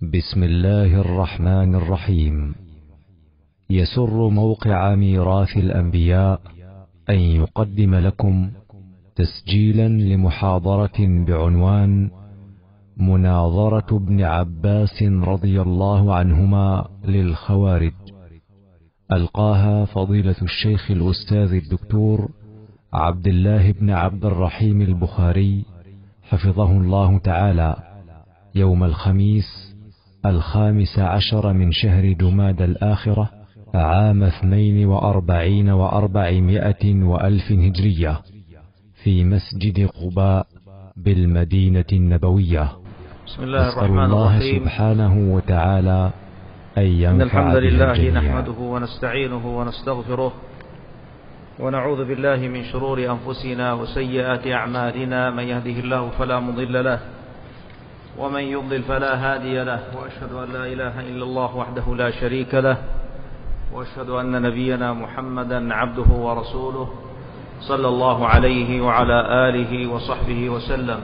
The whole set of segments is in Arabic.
بسم الله الرحمن الرحيم. يسر موقع ميراث الأنبياء أن يقدم لكم تسجيلا لمحاضرة بعنوان مناظرة ابن عباس رضي الله عنهما للخوارج، ألقاها فضيلة الشيخ الأستاذ الدكتور عبد الله بن عبد الرحيم البخاري حفظه الله تعالى يوم الخميس 15 من شهر جماد الآخرة عام 42 و400 وألف هجرية في مسجد قباء بالمدينة النبوية. بسم الله الرحمن الرحيم. سبحانه وتعالى أن ينفع الحمد لله الجميع. نحمده ونستعينه ونستغفره ونعوذ بالله من شرور أنفسنا وسيئات أعمالنا، من يهده الله فلا مضل له ومن يضلل فلا هادي له، وأشهد أن لا إله إلا الله وحده لا شريك له، وأشهد أن نبينا محمدا عبده ورسوله صلى الله عليه وعلى آله وصحبه وسلم.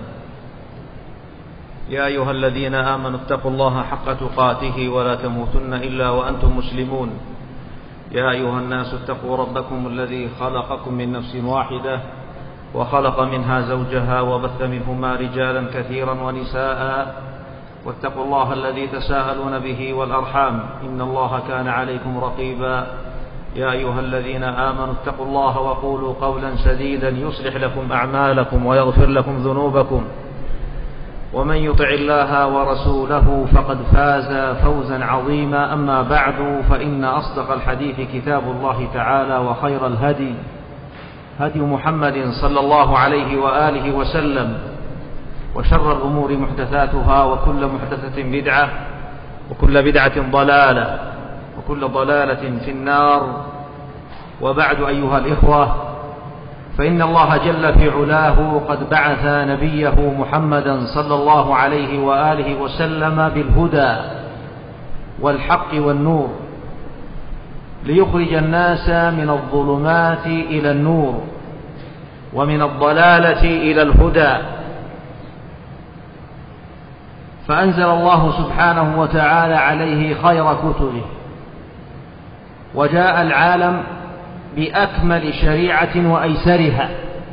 يا أيها الذين آمنوا اتقوا الله حق تقاته ولا تموتن إلا وأنتم مسلمون. يا أيها الناس اتقوا ربكم الذي خلقكم من نفس واحدة وخلق منها زوجها وبث منهما رجالا كثيرا ونساء، واتقوا الله الذي تساءلون به والأرحام إن الله كان عليكم رقيبا. يا أيها الذين آمنوا اتقوا الله وقولوا قولا سديدا يصلح لكم أعمالكم ويغفر لكم ذنوبكم، ومن يطع الله ورسوله فقد فاز فوزا عظيما. أما بعد، فإن أصدق الحديث كتاب الله تعالى، وخير الهدي هدي محمد صلى الله عليه وآله وسلم، وشر الأمور محدثاتها، وكل محدثة بدعة، وكل بدعة ضلالة، وكل ضلالة في النار. وبعد أيها الإخوة، فإن الله جل في علاه قد بعث نبيه محمدا صلى الله عليه وآله وسلم بالهدى والحق والنور، ليخرج الناس من الظلمات إلى النور ومن الضلالة إلى الهدى. فأنزل الله سبحانه وتعالى عليه خير كتبه، وجاء العالم بأكمل شريعة وأيسرها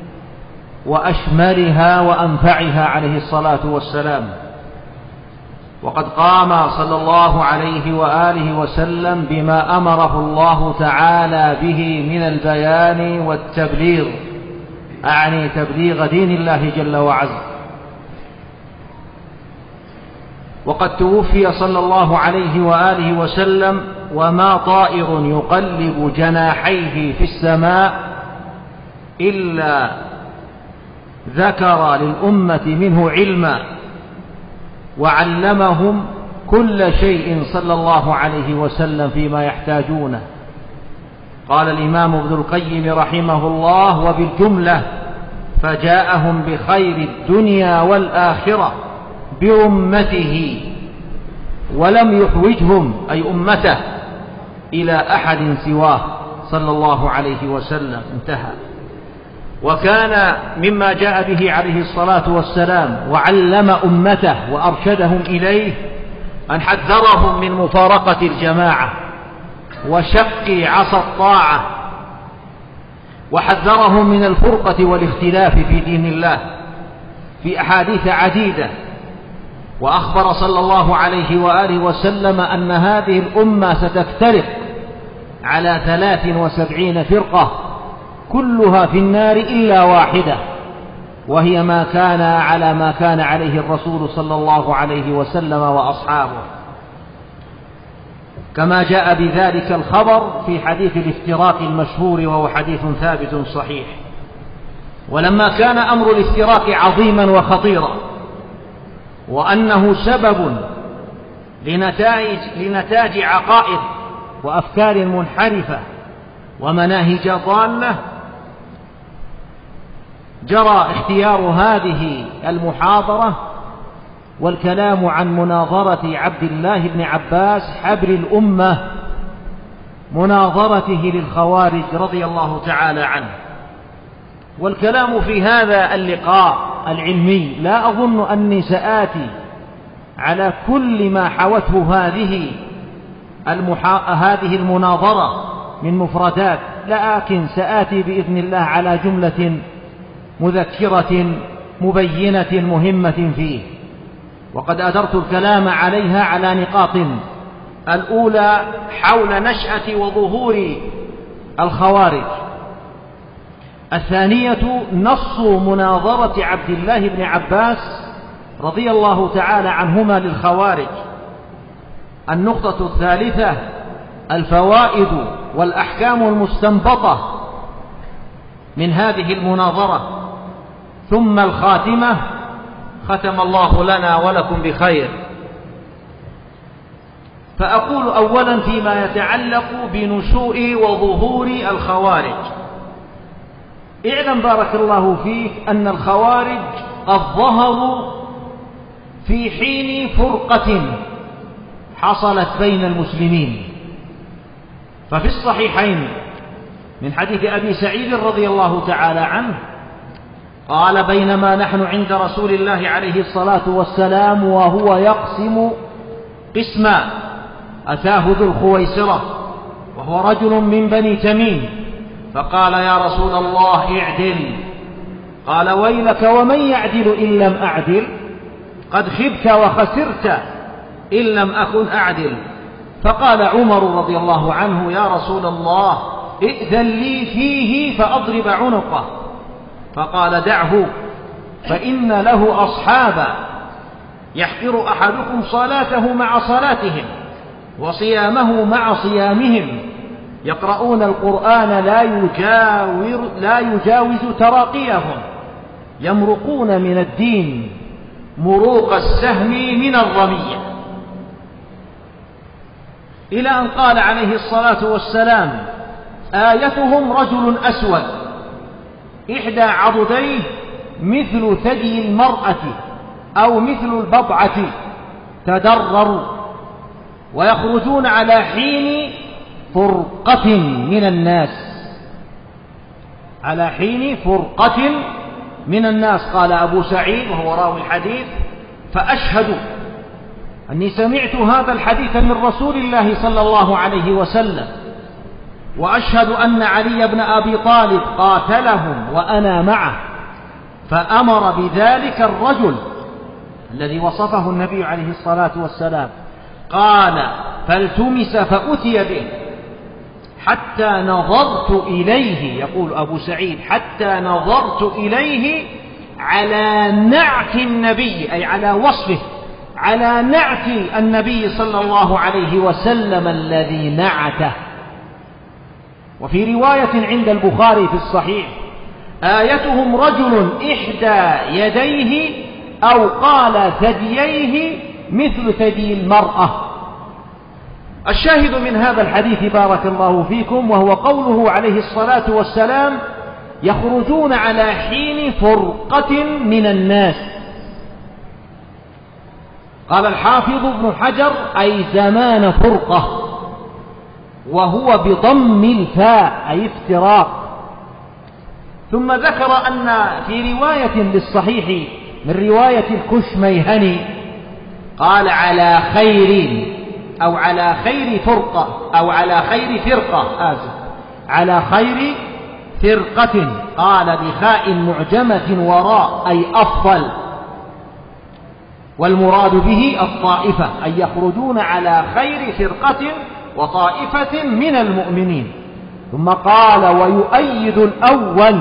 وأشملها وأنفعها عليه الصلاة والسلام. وقد قام صلى الله عليه وآله وسلم بما أمره الله تعالى به من البيان والتبليغ، أعني تبليغ دين الله جل وعز. وقد توفي صلى الله عليه وآله وسلم وما طائر يقلب جناحيه في السماء إلا ذكر للأمة منه علما، وعلمهم كل شيء صلى الله عليه وسلم فيما يحتاجونه. قال الإمام ابن القيم رحمه الله: وبالجملة فجاءهم بخير الدنيا والآخرة بأمته، ولم يحوجهم أي أمته إلى أحد سواه صلى الله عليه وسلم. انتهى. وكان مما جاء به عليه الصلاة والسلام وعلم أمته وأرشدهم إليه أن حذرهم من مفارقة الجماعة وشق عصا الطاعة، وحذرهم من الفرقة والاختلاف في دين الله في أحاديث عديدة. وأخبر صلى الله عليه وآله وسلم أن هذه الأمة ستفترق على 73 فرقة كلها في النار إلا واحدة، وهي ما كان عليه الرسول صلى الله عليه وسلم وأصحابه، كما جاء بذلك الخبر في حديث الافتراق المشهور، وهو حديث ثابت صحيح. ولما كان أمر الافتراق عظيما وخطيرا، وأنه سبب لنتاج عقائد وأفكار منحرفة ومناهج ضالة، جرى اختيار هذه المحاضرة والكلام عن مناظرة عبد الله بن عباس حبر الأمة، مناظرته للخوارج رضي الله تعالى عنه. والكلام في هذا اللقاء العلمي لا أظن أني سآتي على كل ما حوته هذه المناظرة من مفردات، لكن سآتي بإذن الله على جملة مذكرة مبينة مهمة فيه، وقد أدرت الكلام عليها على نقاط: الأولى حول نشأة وظهور الخوارج، الثانية نص مناظرة عبد الله بن عباس رضي الله تعالى عنهما للخوارج، النقطة الثالثة الفوائد والأحكام المستنبطة من هذه المناظرة، ثم الخاتمة: ختم الله لنا ولكم بخير. فأقول أولا فيما يتعلق بنشوء وظهور الخوارج: اعلم بارك الله فيك أن الخوارج قد ظهروا في حين فرقة حصلت بين المسلمين، ففي الصحيحين من حديث أبي سعيد رضي الله تعالى عنه قال: بينما نحن عند رسول الله عليه الصلاة والسلام وهو يقسم قسما، أتاه ذو الخويسرة وهو رجل من بني تميم، فقال: يا رسول الله اعدل. قال: ويلك ومن يعدل إن لم أعدل؟ قد خبت وخسرت إن لم أكن أعدل. فقال عمر رضي الله عنه: يا رسول الله ائذن لي فيه فأضرب عنقه. فقال: دعه فإن له أصحابا يحقر أحدكم صلاته مع صلاتهم وصيامه مع صيامهم، يقرؤون القرآن لا يجاوز تراقيهم، يمرقون من الدين مروق السهم من الرمية، إلى أن قال عليه الصلاة والسلام: آيتهم رجل أسود إحدى عضديه مثل ثدي المرأة أو مثل البضعة تدرر، ويخرجون على حين فرقة من الناس، على حين فرقة من الناس. قال أبو سعيد وهو راوي الحديث: فأشهد أني سمعت هذا الحديث من رسول الله صلى الله عليه وسلم، وأشهد أن علي بن أبي طالب قاتلهم وأنا معه، فأمر بذلك الرجل الذي وصفه النبي عليه الصلاة والسلام. قال: فالتمس فأتي به حتى نظرت إليه، يقول أبو سعيد: حتى نظرت إليه على نعت النبي، أي على وصفه، على نعت النبي صلى الله عليه وسلم الذي نعته. وفي رواية عند البخاري في الصحيح: آيتهم رجل إحدى يديه أو قال ثدييه مثل ثدي المرأة. الشاهد من هذا الحديث بارك الله فيكم وهو قوله عليه الصلاة والسلام: يخرجون على حين فرقة من الناس. قال الحافظ ابن حجر: أي زمان فرقة، وهو بضم الفاء أي افتراق. ثم ذكر أن في رواية للصحيح من رواية الكشميهني قال: على خير، أو على خير فرقة، أو على خير فرقة، على خير فرقة. قال بخاء معجمة وراء أي أفضل، والمراد به الطائفة، أي يخرجون على خير فرقة وطائفة من المؤمنين. ثم قال: ويؤيد الأول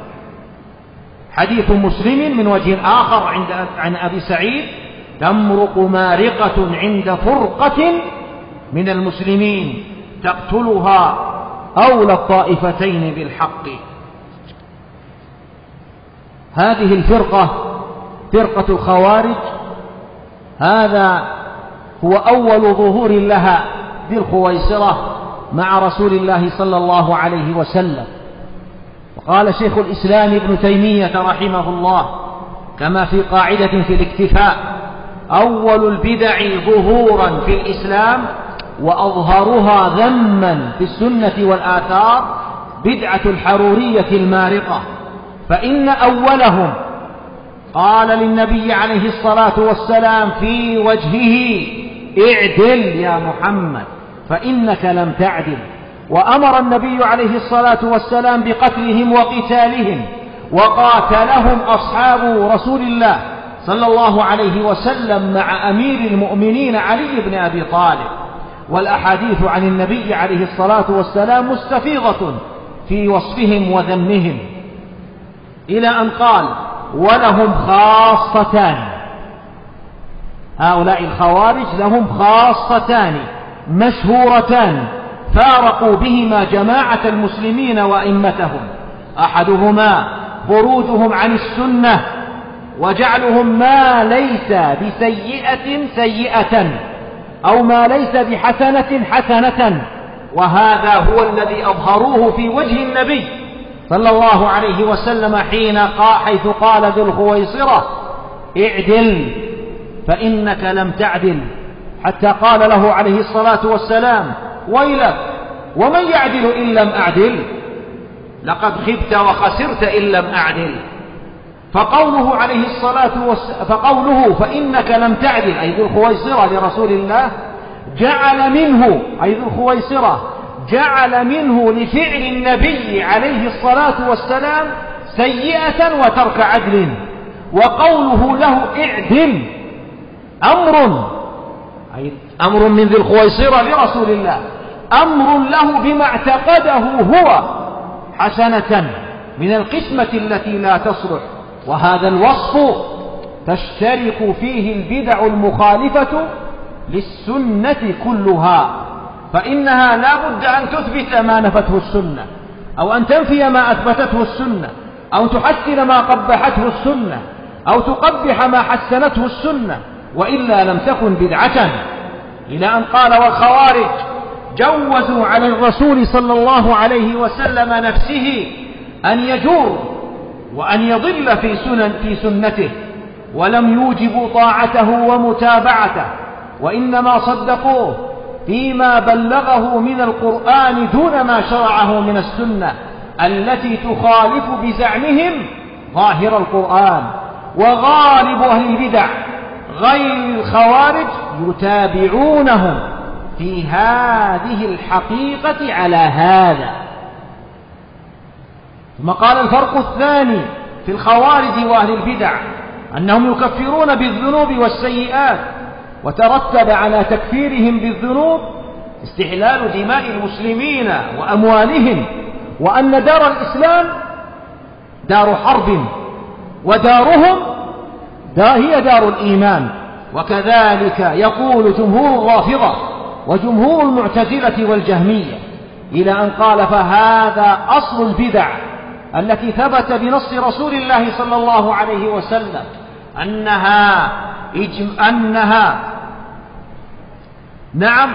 حديث مسلم من وجه آخر عن أبي سعيد: تمرق مارقة عند فرقة من المسلمين تقتلها أولى الطائفتين بالحق. هذه الفرقة فرقة الخوارج، هذا هو أول ظهور لها ذي الخويسرة مع رسول الله صلى الله عليه وسلم. وقال شيخ الإسلام ابن تيمية رحمه الله كما في قاعدة في الاكتفاء: أول البدع ظهورا في الإسلام وأظهرها ذما في السنة والآثار بدعة الحرورية المارقة، فإن أولهم قال للنبي عليه الصلاة والسلام في وجهه: اعدل يا محمد فإنك لم تعدل. وأمر النبي عليه الصلاة والسلام بقتلهم وقتالهم، وقاتلهم أصحاب رسول الله صلى الله عليه وسلم مع أمير المؤمنين علي بن أبي طالب. والأحاديث عن النبي عليه الصلاة والسلام مستفيضة في وصفهم وذمهم، إلى أن قال: ولهم خاصتان. هؤلاء الخوارج لهم خاصتان مشهورتان فارقوا بهما جماعة المسلمين وأئمتهم: أحدهما خروجهم عن السنة وجعلهم ما ليس بسيئة سيئة، أو ما ليس بحسنة حسنة، وهذا هو الذي أظهروه في وجه النبي صلى الله عليه وسلم حيث قال ذو الخويصرة: اعدل فإنك لم تعدل، حتى قال له عليه الصلاة والسلام: ويلك ومن يعدل إن لم أعدل؟ لقد خبت وخسرت إن لم أعدل. فقوله فإنك لم تعدل أي ذو الخويصرة لرسول الله جعل منه أي ذو الخويصرة جعل منه لفعل النبي عليه الصلاة والسلام سيئة وترك عدل. وقوله له اعدل أمر من ذي الخويصرة لرسول الله، أمر له بما اعتقده هو حسنة من القسمة التي لا تصلح. وهذا الوصف تشترك فيه البدع المخالفة للسنة كلها، فإنها لا بد أن تثبت ما نفته السنة، أو أن تنفي ما أثبتته السنة، أو تحسن ما قبحته السنة، أو تقبح ما حسنته السنة، وإلا لم تكن بدعة. إلى أن قال: والخوارج جوزوا على الرسول صلى الله عليه وسلم نفسه أن يجور وأن يضل في سنته، ولم يوجبوا طاعته ومتابعته، وإنما صدقوه فيما بلغه من القرآن دون ما شرعه من السنة التي تخالف بزعمهم ظاهر القرآن. وغالب أهل البدع غير الخوارج يتابعونهم في هذه الحقيقة على هذا. ثم قال: الفرق الثاني في الخوارج وأهل البدع أنهم يكفرون بالذنوب والسيئات، وترتب على تكفيرهم بالذنوب استحلال دماء المسلمين وأموالهم، وأن دار الإسلام دار حرب، ودارهم هي دار الإيمان. وكذلك يقول جمهور الرافضة وجمهور المعتزلة والجهمية، إلى أن قال: فهذا أصل البدع التي ثبت بنص رسول الله صلى الله عليه وسلم أنها نعم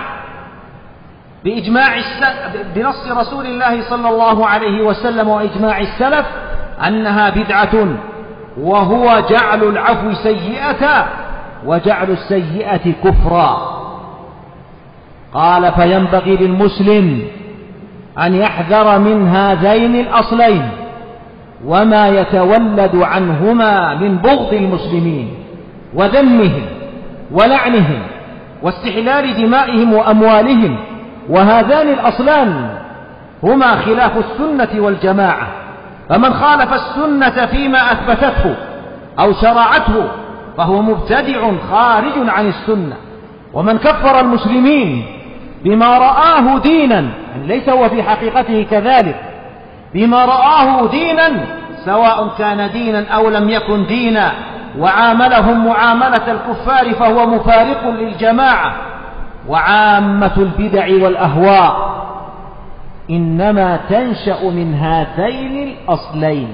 بنص رسول الله صلى الله عليه وسلم وإجماع السلف أنها بدعة، وهو جعل العفو سيئة وجعل السيئة كفرا. قال: فينبغي للمسلم أن يحذر من هذين الأصلين وما يتولد عنهما من بغض المسلمين وذمهم ولعنهم واستحلال دمائهم وأموالهم. وهذان الأصلان هما خلاف السنة والجماعة، فمن خالف السنة فيما أثبتته أو شرعته فهو مبتدع خارج عن السنة. ومن كفر المسلمين بما رآه دينا، ليس هو في حقيقته كذلك، بما رآه دينا سواء كان دينا أو لم يكن دينا، وعاملهم معاملة الكفار، فهو مفارق للجماعة. وعامة البدع والأهواء إنما تنشأ من هذين الأصلين.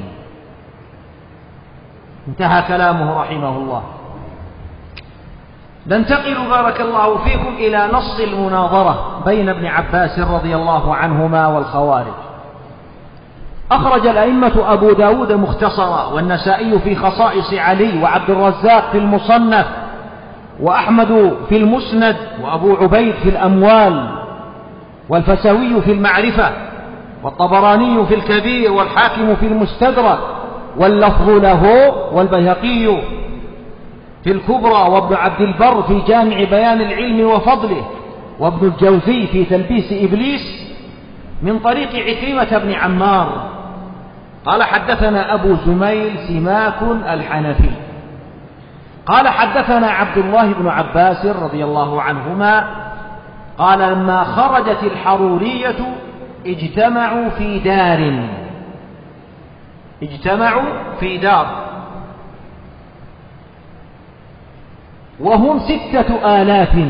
انتهى كلامه رحمه الله. ننتقل بارك الله فيكم إلى نص المناظرة بين ابن عباس رضي الله عنهما والخوارج. أخرج الأئمة أبو داود مختصرا، والنسائي في خصائص علي، وعبد الرزاق في المصنف، وأحمد في المسند، وأبو عبيد في الأموال، والفسوي في المعرفة، والطبراني في الكبير، والحاكم في المستدرك، واللفظ له، والبيهقي في الكبرى، وابن عبد البر في جامع بيان العلم وفضله، وابن الجوزي في تلبيس إبليس من طريق عكرمة بن عمار قال حدثنا أبو زميل سماك الحنفي قال حدثنا عبد الله بن عباس رضي الله عنهما قال لما خرجت الحرورية اجتمعوا في دار وهم 6,000.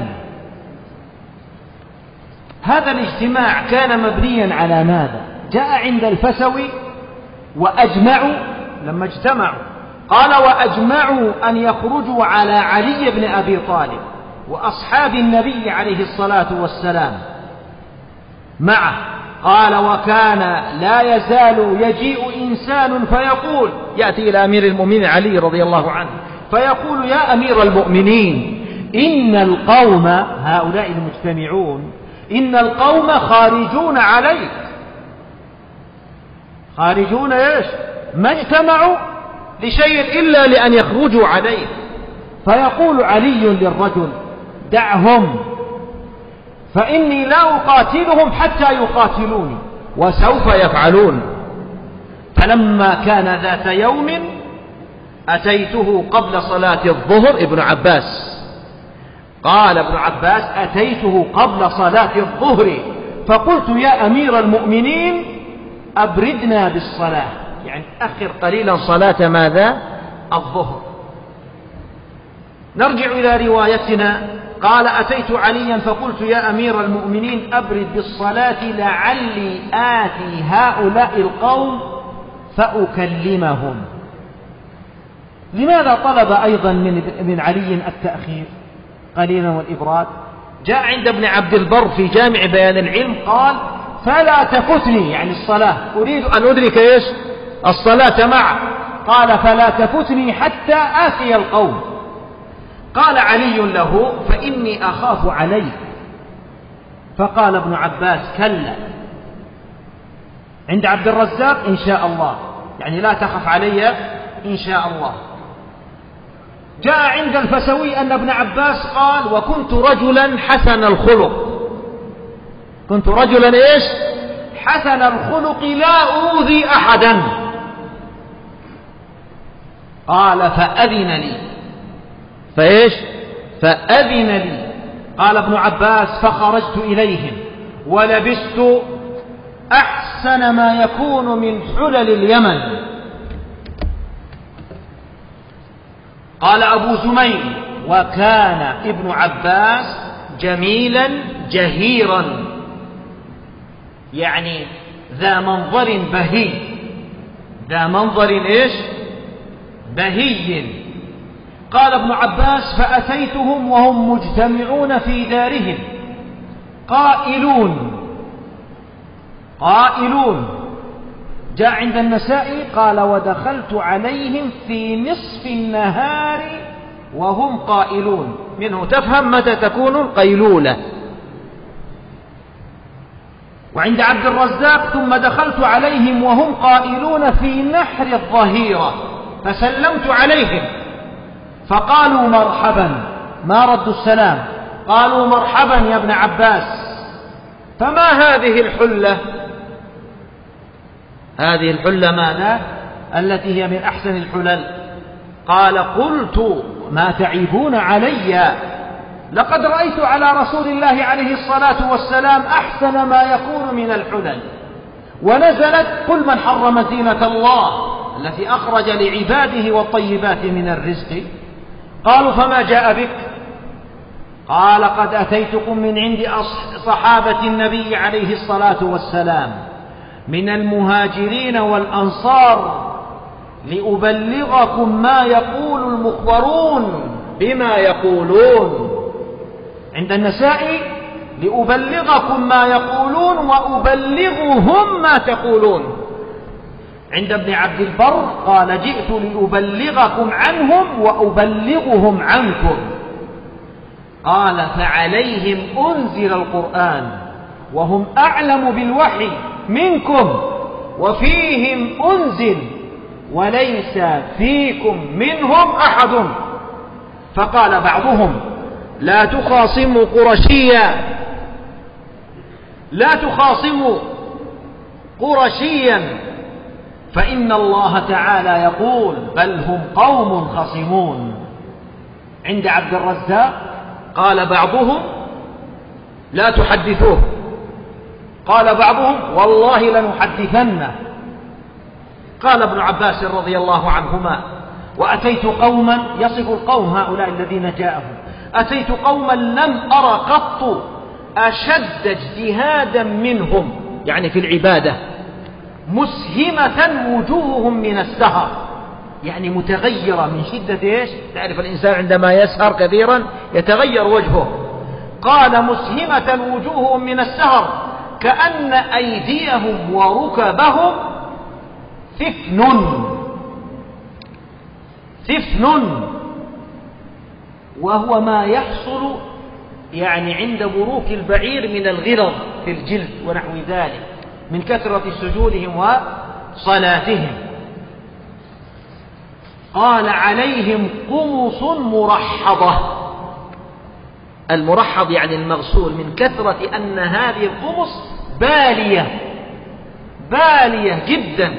هذا الاجتماع كان مبنيا على ماذا؟ جاء عند الفسوي وأجمعوا لما اجتمعوا قال وأجمعوا أن يخرجوا على علي بن أبي طالب وأصحاب النبي عليه الصلاة والسلام معه. قال وكان لا يزال يجيء إنسان فيقول، يأتي إلى أمير المؤمنين علي رضي الله عنه فيقول يا أمير المؤمنين إن القوم هؤلاء المجتمعون إن القوم خارجون عليك. خارجون إيش؟ ما اجتمعوا لشيء إلا لأن يخرجوا عليك. فيقول علي للرجل دعهم فإني لا أقاتلهم حتى يقاتلوني وسوف يفعلون. فلما كان ذات يوم أتيته قبل صلاة الظهر. ابن عباس قال ابن عباس أتيته قبل صلاة الظهر فقلت يا أمير المؤمنين أبردنا بالصلاة، يعني أخر قليلا صلاة ماذا؟ الظهر. نرجع إلى روايتنا. قال أتيت عليا فقلت يا أمير المؤمنين أبرد بالصلاة لعلي آتي هؤلاء القوم فأكلمهم. لماذا طلب أيضا من علي التأخير قليلا والإبراد؟ جاء عند ابن عبد البر في جامع بيان العلم قال فلا تفتني، يعني الصلاة أريد أن أدرك إيش؟ الصلاة معه. قال فلا تفتني حتى آتي القوم. قال علي له فإني أخاف عليك. فقال ابن عباس كلا. عند عبد الرزاق إن شاء الله، يعني لا تخف علي إن شاء الله. جاء عند الفسوي أن ابن عباس قال وكنت رجلا حسن الخلق. كنت رجلا إيش؟ حسن الخلق لا أوذي أحدا. قال فأذن لي. فإيش؟ فأذن لي. قال ابن عباس فخرجت إليهم ولبست أحسن ما يكون من حلل اليمن. قال أبو زميل وكان ابن عباس جميلا جهيرا، يعني ذا منظر بهي. ذا منظر إيش؟ بهي. قال ابن عباس فأتيتهم وهم مجتمعون في دارهم قائلون. جاء عند النسائي قال ودخلت عليهم في نصف النهار وهم قائلون. منه تفهم متى تكون القيلولة. وعند عبد الرزاق ثم دخلت عليهم وهم قائلون في نحر الظهيرة فسلمت عليهم فقالوا مرحبا، ما ردوا السلام، قالوا مرحبا يا ابن عباس. فما هذه الحلة؟ هذه الحلة ماذا؟ التي هي من أحسن الحلل. قال قلت ما تعيبون علي؟ لقد رأيت على رسول الله عليه الصلاة والسلام أحسن ما يكون من الحلل. ونزلت قل من حرم زينة الله التي أخرج لعباده والطيبات من الرزق. قالوا فما جاء بك؟ قال قد أتيتكم من عند صحابة النبي عليه الصلاة والسلام من المهاجرين والأنصار لأبلغكم ما يقول المخبرون بما يقولون. عند النسائي لأبلغكم ما يقولون وأبلغهم ما تقولون. عند ابن عبد البر قال جئت لأبلغكم عنهم وأبلغهم عنكم. قال فعليهم أنزل القرآن وهم أعلم بالوحي منكم وفيهم أنزل وليس فيكم منهم أحد. فقال بعضهم لا تخاصموا قرشيا، لا تخاصموا قرشيا، فإن الله تعالى يقول بل هم قوم خصمون. عند عبد الرزاق قال بعضهم لا تحدثوه، قال بعضهم والله لنحدثنه. قال ابن عباس رضي الله عنهما وأتيت قوما، يصف القوم هؤلاء الذين جاءهم، أتيت قوما لم أرى قط أشد اجتهادا منهم، يعني في العبادة، مسهمة وجوههم من السهر، يعني متغيرة من شدة إيش؟ تعرف الإنسان عندما يسهر كثيرا يتغير وجهه. قال مسهمة وجوههم من السهر كأن أيديهم وركبهم ثفن، وهو ما يحصل يعني عند بروك البعير من الغلظ في الجلد ونحو ذلك من كثرة سجودهم وصلاتهم. قال عليهم قمص مرحضة، المرحض يعني المغسول، من كثرة أن هذه القمص بالية جدا.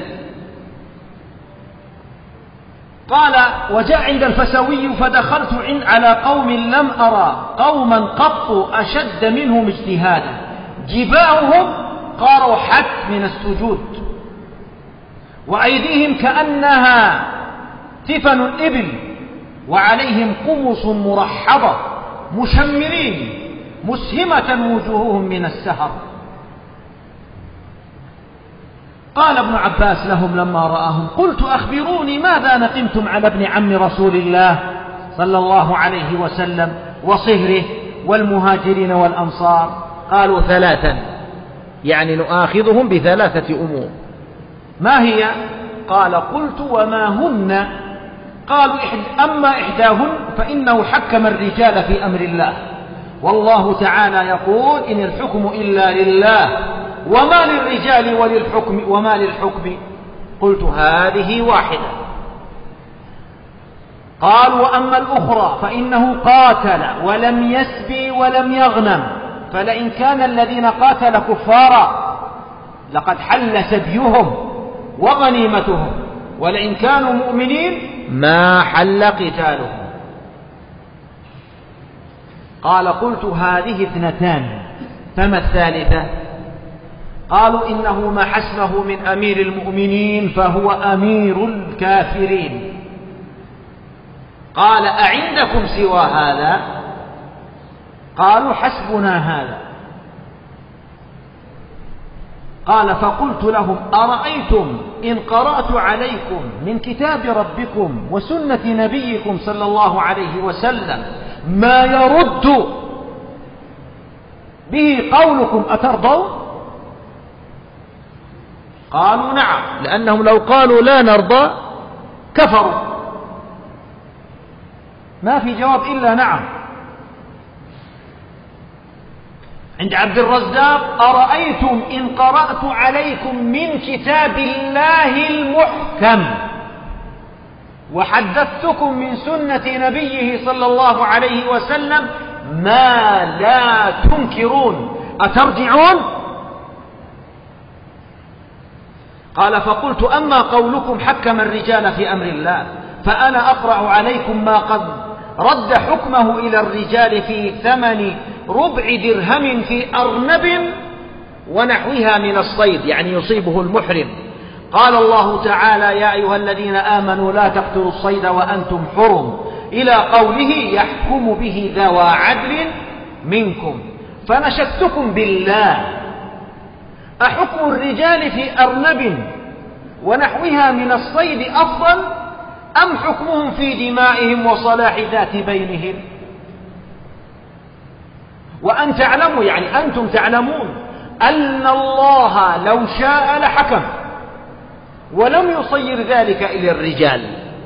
قال وجاء عند الفسوي فدخلت على قوم لم أرى قوما قط أشد منهم اجتهادا، جباههم قرحت من السجود، وأيديهم كأنها تفن الإبل، وعليهم قمص مرحضة مشمرين مسهمة وجوههم من السهر. قال ابن عباس لهم لما رآهم قلت أخبروني ماذا نقمتم على ابن عم رسول الله صلى الله عليه وسلم وصهره والمهاجرين والأنصار؟ قالوا ثلاثا، يعني نؤاخذهم بثلاثة أمور. ما هي؟ قال قلت وما هن؟ قالوا أما إحداهن فإنه حكم الرجال في أمر الله، والله تعالى يقول إن الحكم إلا لله وما للرجال وما للحكم. قلت هذه واحدة. قال وأما الأخرى فإنه قاتل ولم يسبي ولم يغنم، فلئن كان الذين قاتل كفارا لقد حل سبيهم وغنيمتهم، ولئن كانوا مؤمنين ما حل قتالهم. قال قلت هذه اثنتان، فما الثالثة؟ قالوا إنه ما حسنه من أمير المؤمنين فهو أمير الكافرين. قال أعندكم سوى هذا؟ قالوا حسبنا هذا. قال فقلت لهم أرأيتم إن قرأت عليكم من كتاب ربكم وسنة نبيكم صلى الله عليه وسلم ما يرد به قولكم أترضون؟ قالوا نعم، لأنهم لو قالوا لا نرضى كفروا، ما في جواب إلا نعم. عند عبد الرزاق أرأيتم إن قرأت عليكم من كتاب الله المحكم وحدثتكم من سنة نبيه صلى الله عليه وسلم ما لا تنكرون أترجعون؟ قال فقلت أما قولكم حكم الرجال في أمر الله فأنا أقرأ عليكم ما قد رد حكمه إلى الرجال في ثمن ربع درهم في أرنب ونحوها من الصيد، يعني يصيبه المحرم. قال الله تعالى يا أيها الذين آمنوا لا تقتلوا الصيد وأنتم حرم، إلى قوله يحكم به ذوى عدل منكم. فنشدتكم بالله أحكم الرجال في أرنب ونحوها من الصيد أفضل أم حكمهم في دمائهم وصلاح ذات بينهم؟ وأن تعلموا، يعني أنتم تعلمون أن الله لو شاء لحكم ولم يصير ذلك إلى الرجال.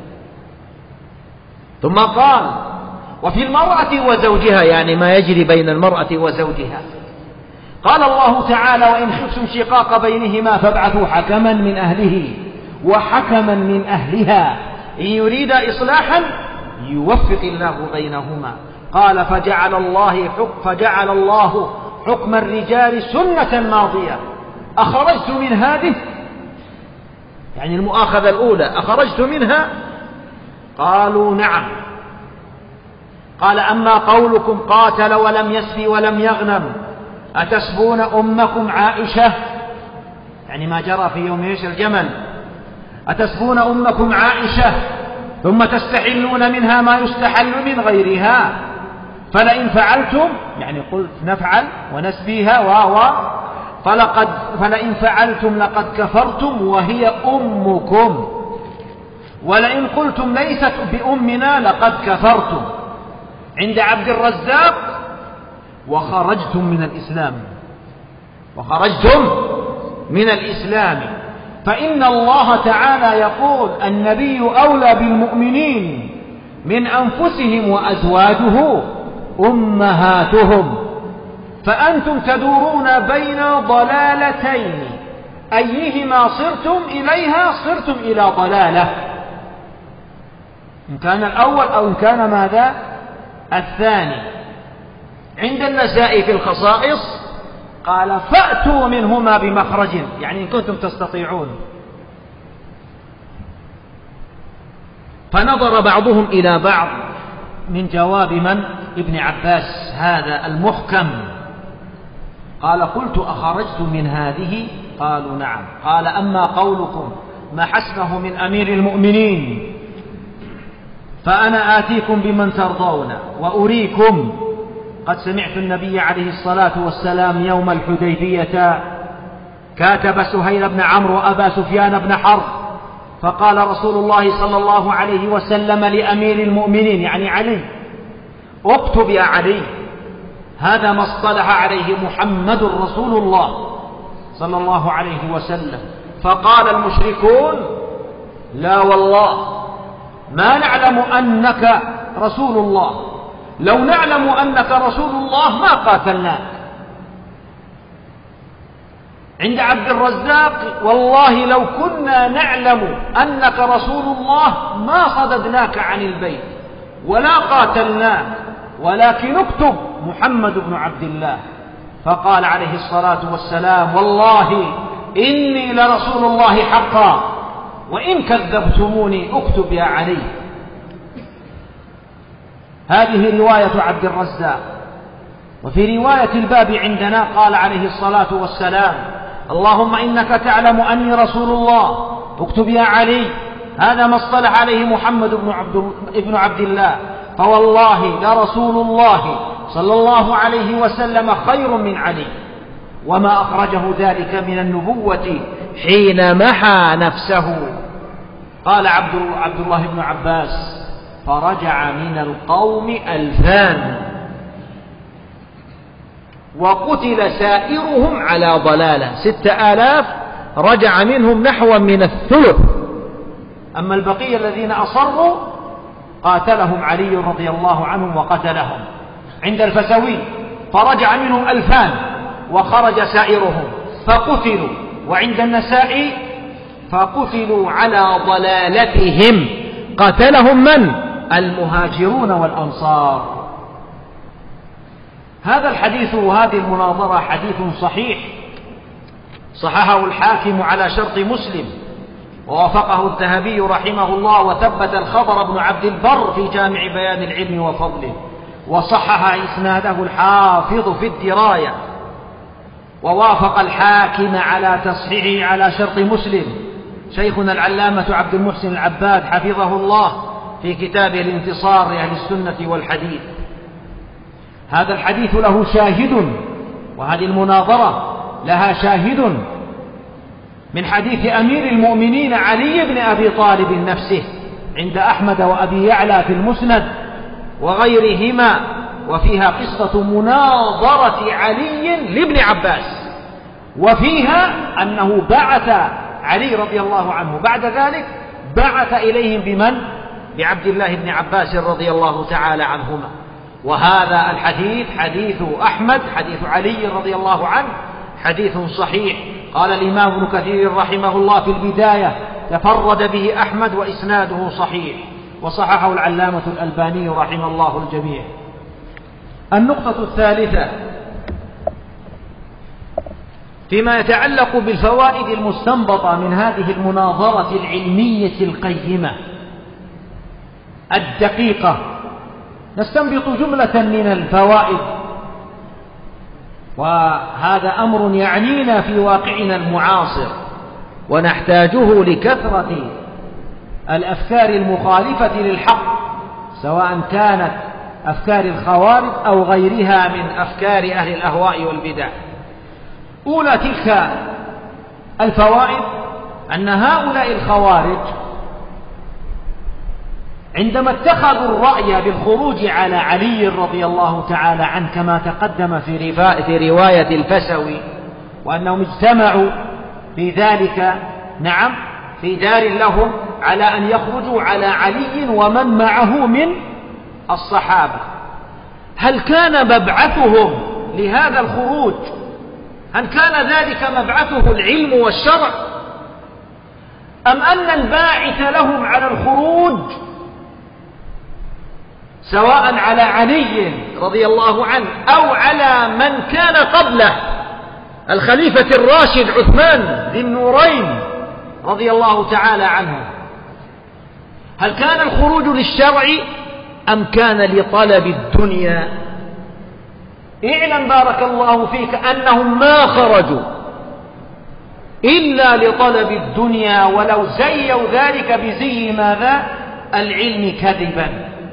ثم قال وفي المرأة وزوجها، يعني ما يجري بين المرأة وزوجها. قال الله تعالى وإن خفتم شقاق بينهما فابعثوا حكما من أهله وحكما من أهلها إن يريد إصلاحا يوفق الله بينهما. قال فجعل الله حكم الرجال سنة ماضية. أخرجت من هذه، يعني المؤاخذة الأولى، أخرجت منها؟ قالوا نعم. قال أما قولكم قاتل ولم يسبي ولم يغنم أتسبون أمكم عائشة، يعني ما جرى في يوم الجمل، أتسبون أمكم عائشة ثم تستحلون منها ما يستحل من غيرها، فلئن فعلتم، يعني قلت نفعل ونسبيها فلئن فعلتم لقد كفرتم وهي أمكم، ولئن قلتم ليست بأمنا لقد كفرتم. عند عبد الرزاق وخرجتم من الإسلام. فإن الله تعالى يقول النبي أولى بالمؤمنين من أنفسهم وأزواجه أمهاتهم، فأنتم تدورون بين ضلالتين، أيهما صرتم إليها صرتم إلى ضلالة، إن كان الأول أو إن كان ماذا الثاني. عند النسائي في الخصائص قال فأتوا منهما بمخرج، يعني إن كنتم تستطيعون. فنظر بعضهم إلى بعض من جواب من؟ ابن عباس هذا المحكم. قال قلت أخرجت من هذه؟ قالوا نعم. قال أما قولكم ما حسبه من أمير المؤمنين فأنا آتيكم بمن ترضون وأريكم. قد سمعت النبي عليه الصلاة والسلام يوم الحديبية كاتب سهيل بن عمرو وأبا سفيان بن حرب، فقال رسول الله صلى الله عليه وسلم لأمير المؤمنين يعني علي اكتب يا علي، هذا ما اصطلح عليه محمد رسول الله صلى الله عليه وسلم. فقال المشركون لا والله ما نعلم أنك رسول الله، لو نعلم أنك رسول الله ما قاتلناك. عند عبد الرزاق والله لو كنا نعلم أنك رسول الله ما صددناك عن البيت ولا قاتلناك، ولكن اكتب محمد بن عبد الله. فقال عليه الصلاة والسلام والله إني لرسول الله حقا وإن كذبتموني اكتب يا علي. هذه رواية عبد الرزاق. وفي رواية الباب عندنا قال عليه الصلاة والسلام اللهم إنك تعلم أني رسول الله اكتب يا علي، هذا ما اصطلح عليه محمد بن عبد الله، فوالله لرسول الله صلى الله عليه وسلم خير من علي، وما أخرجه ذلك من النبوة حين محى نفسه. قال عبد الله بن عباس فرجع من القوم 2000 وقتل سائرهم على ضلالة، 6000 رجع منهم نحو من الثلث، أما البقية الذين أصروا قاتلهم علي رضي الله عنهم وقتلهم. عند الفسوي فرجع منهم 2000 وخرج سائرهم فقتلوا. وعند النسائي فقتلوا على ضلالتهم، قتلهم من؟ المهاجرون والأنصار. هذا الحديث وهذه المناظرة حديث صحيح صححه الحاكم على شرط مسلم ووافقه الذهبي رحمه الله، وثبت الخبر ابن عبد البر في جامع بيان العلم وفضله، وصحح إسناده الحافظ في الدراية، ووافق الحاكم على تصحيحه على شرط مسلم شيخنا العلامة عبد المحسن العباد حفظه الله في كتابه الانتصار لأهل السنة والحديث. هذا الحديث له شاهد، وهذه المناظرة لها شاهد من حديث أمير المؤمنين علي بن أبي طالب نفسه عند أحمد وأبي يعلى في المسند وغيرهما، وفيها قصة مناظرة علي لابن عباس، وفيها أنه بعث علي رضي الله عنه بعد ذلك بعث إليهم بمن؟ بعبد الله بن عباس رضي الله تعالى عنهما. وهذا الحديث حديث أحمد، حديث علي رضي الله عنه، حديث صحيح. قال الإمام ابن كثير رحمه الله في البداية تفرد به أحمد وإسناده صحيح، وصححه العلامة الألباني رحمه الله الجميع. النقطة الثالثة فيما يتعلق بالفوائد المستنبطة من هذه المناظرة العلمية القيمة الدقيقة، نستنبط جملة من الفوائد، وهذا أمر يعنينا في واقعنا المعاصر ونحتاجه لكثرة الأفكار المخالفة للحق، سواء كانت أفكار الخوارج أو غيرها من أفكار أهل الأهواء والبدع. أولى تلك الفوائد أن هؤلاء الخوارج عندما اتخذوا الرأي بالخروج على علي رضي الله تعالى عنه كما تقدم في رواية الفسوي، وأنهم اجتمعوا في ذلك في دار لهم على أن يخرجوا على علي ومن معه من الصحابة، هل كان مبعثهم لهذا الخروج، هل كان ذلك مبعثه العلم والشرع، أم أن الباعث لهم على الخروج سواء على علي رضي الله عنه أو على من كان قبله الخليفة الراشد عثمان ذي النورين رضي الله تعالى عنه، هل كان الخروج للشرع أم كان لطلب الدنيا؟ اعلم بارك الله فيك أنهم ما خرجوا إلا لطلب الدنيا، ولو زيوا ذلك بزي ماذا؟ العلم كذبا.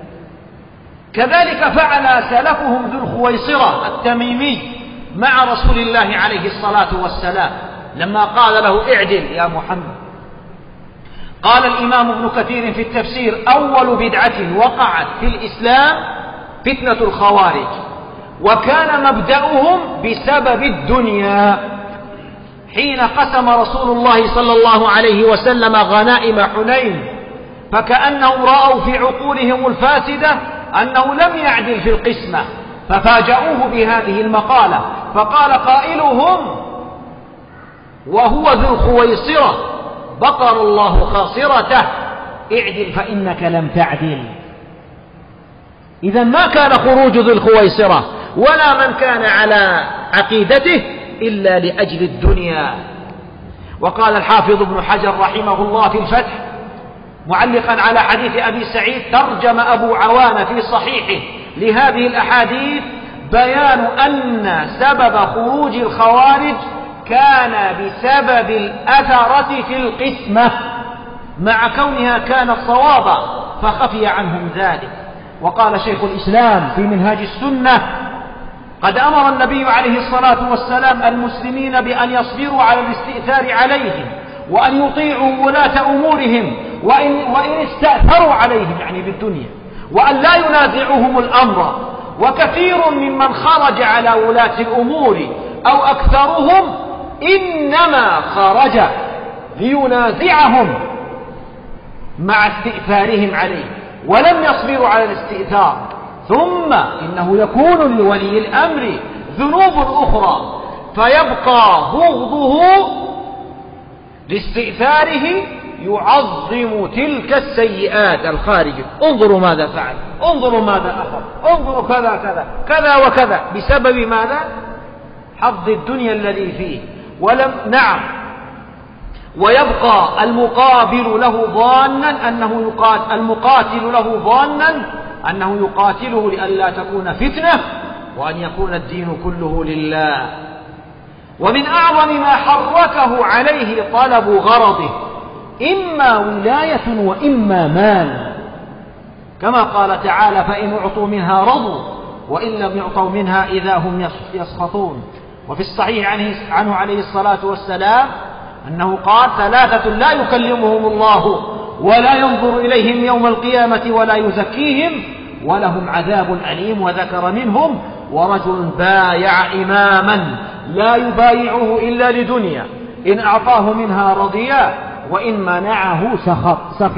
كذلك فعل سلفهم ذو الخويصرة التميمي مع رسول الله عليه الصلاة والسلام لما قال له اعدل يا محمد. قال الإمام ابن كثير في التفسير: أول بدعة وقعت في الإسلام فتنة الخوارج، وكان مبدأهم بسبب الدنيا، حين قسم رسول الله صلى الله عليه وسلم غنائم حنين، فكأنهم رأوا في عقولهم الفاسدة أنه لم يعدل في القسمة، ففاجأوه بهذه المقالة، فقال قائلهم وهو ذو الخويصرة: بطر الله خاصرته، اعدل فإنك لم تعدل. إذا ما كان خروج ذو الخويصرة ولا من كان على عقيدته إلا لأجل الدنيا. وقال الحافظ ابن حجر رحمه الله في الفتح معلقا على حديث أبي سعيد: ترجم أبو عوان في صحيحه لهذه الأحاديث بيان أن سبب خروج الخوارج كان بسبب الأثرة في القسمة، مع كونها كانت صوابا فخفي عنهم ذلك. وقال شيخ الإسلام في منهاج السنة: قد أمر النبي عليه الصلاة والسلام المسلمين بأن يصبروا على الاستئثار عليهم، وأن يطيعوا ولاة أمورهم وإن استأثروا عليهم يعني بالدنيا، وأن لا ينازعوهم الأمر. وكثير ممن خرج على ولاة الأمور أو أكثرهم إنما خرج لينازعهم مع استئثارهم عليه، ولم يصبروا على الاستئثار. ثم إنه يكون لولي الأمر ذنوب أخرى، فيبقى بغضه لاستئثاره يعظم تلك السيئات الخارجة. انظروا ماذا فعل، انظروا ماذا أخذ، انظروا كذا كذا كذا وكذا، بسبب ماذا؟ حظ الدنيا الذي فيه. ويبقى المقابل له ظانا أنه يقاتله لئلا تكون فتنة، وأن يكون الدين كله لله. ومن أعظم ما حركه عليه طلب غرضه، إما ولاية وإما مال، كما قال تعالى: فإن أعطوا منها رضوا وإن لم يعطوا منها إذا هم يسخطون. وفي الصحيح عنه عليه الصلاة والسلام أنه قال: ثلاثة لا يكلمهم الله ولا ينظر إليهم يوم القيامة ولا يزكيهم ولهم عذاب أليم. وذكر منهم: ورجل بايع إماما لا يبايعه إلا لدنيا، إن أعطاه منها رضيا وإن منعه سخط.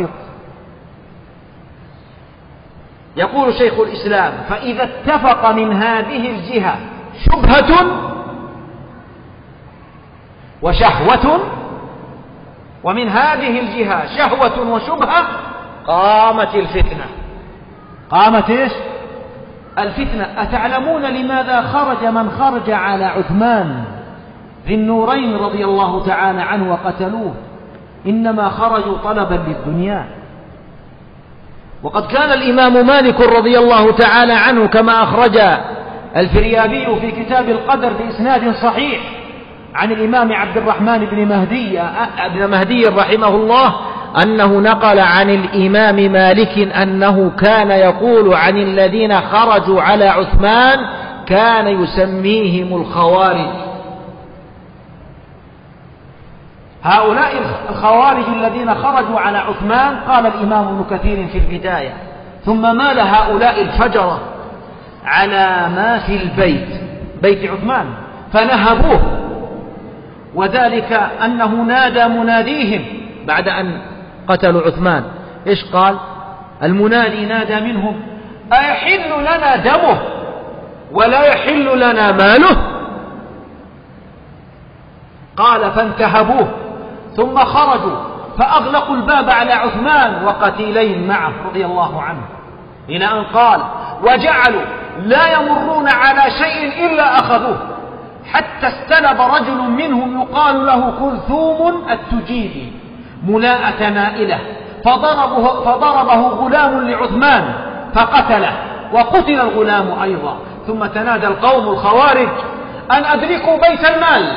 يقول شيخ الإسلام: فإذا اتفق من هذه الجهة شبهة وشهوة ومن هذه الجهة شهوة وشبهة قامت الفتنة. قامت إيش؟ الفتنة. أتعلمون لماذا خرج من خرج على عثمان ذي النورين رضي الله تعالى عنه وقتلوه؟ إنما خرجوا طلبا للدنيا. وقد كان الإمام مالك رضي الله تعالى عنه كما أخرج الفريابي في كتاب القدر بإسناد صحيح عن الإمام عبد الرحمن بن مهدي رحمه الله أنه نقل عن الإمام مالك أنه كان يقول عن الذين خرجوا على عثمان كان يسميهم الخوارج. هؤلاء الخوارج الذين خرجوا على عثمان قال الإمام ابن كثير في البداية ثم مال هؤلاء الفجرة على ما في بيت عثمان فنهبوه، وذلك أنه نادى مناديهم بعد أن قتلوا عثمان. إيش قال؟ المنادي نادى منهم: أيحل لنا دمه ولا يحل لنا ماله؟ قال: فانتهبوه ثم خرجوا فأغلقوا الباب على عثمان وقتيلين معه رضي الله عنه، إلى أن قال: وجعلوا لا يمرون على شيء إلا أخذوه، حتى استلب رجل منهم يقال له كلثوم التجيبي ملاءة نائلة فضربه غلام لعثمان فقتله وقتل الغلام أيضا. ثم تنادى القوم الخوارج أن أدركوا بيت المال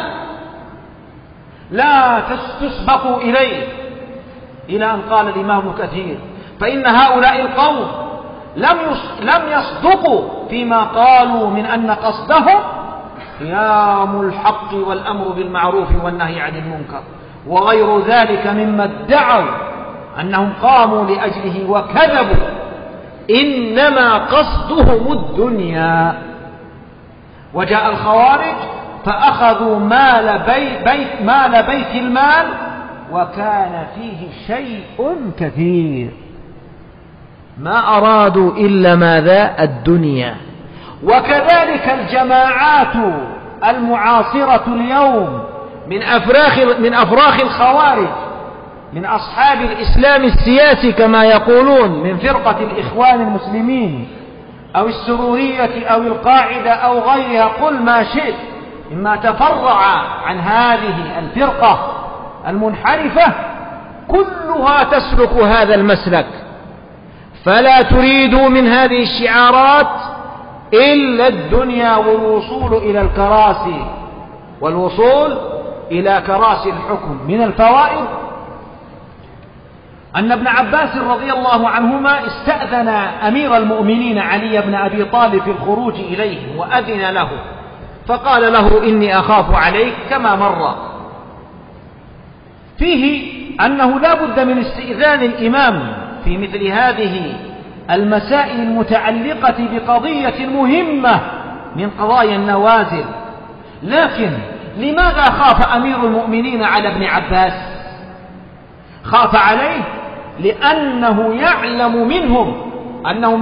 لا تسبقوا إليه، إلى أن قال الإمام ابن كثير: فإن هؤلاء القوم لم يصدقوا فيما قالوا من أن قصدهم قيام الحق والأمر بالمعروف والنهي عن المنكر وغير ذلك مما ادعوا أنهم قاموا لأجله وكذبوا، إنما قصدهم الدنيا. وجاء الخوارج فأخذوا مال بيت المال وكان فيه شيء كثير، ما أرادوا إلا ماذا؟ الدنيا. وكذلك الجماعات المعاصرة اليوم من أفراخ الخوارج، من أصحاب الإسلام السياسي كما يقولون، من فرقة الإخوان المسلمين أو السرورية أو القاعدة أو غيرها، قل ما شئت، مما تفرع عن هذه الفرقة المنحرفة، كلها تسلك هذا المسلك، فلا تريدوا من هذه الشعارات إلا الدنيا والوصول إلى الكراسي والوصول إلى كراسي الحكم. من الفوائد أن ابن عباس رضي الله عنهما استأذن أمير المؤمنين علي بن أبي طالب في الخروج إليه وأذن له، فقال له: إني أخاف عليك، كما مر. فيه أنه لا بد من استئذان الإمام في مثل هذه المسائل المتعلقة بقضية مهمة من قضايا النوازل. لكن لماذا خاف أمير المؤمنين على ابن عباس؟ خاف عليه لأنه يعلم منهم أنهم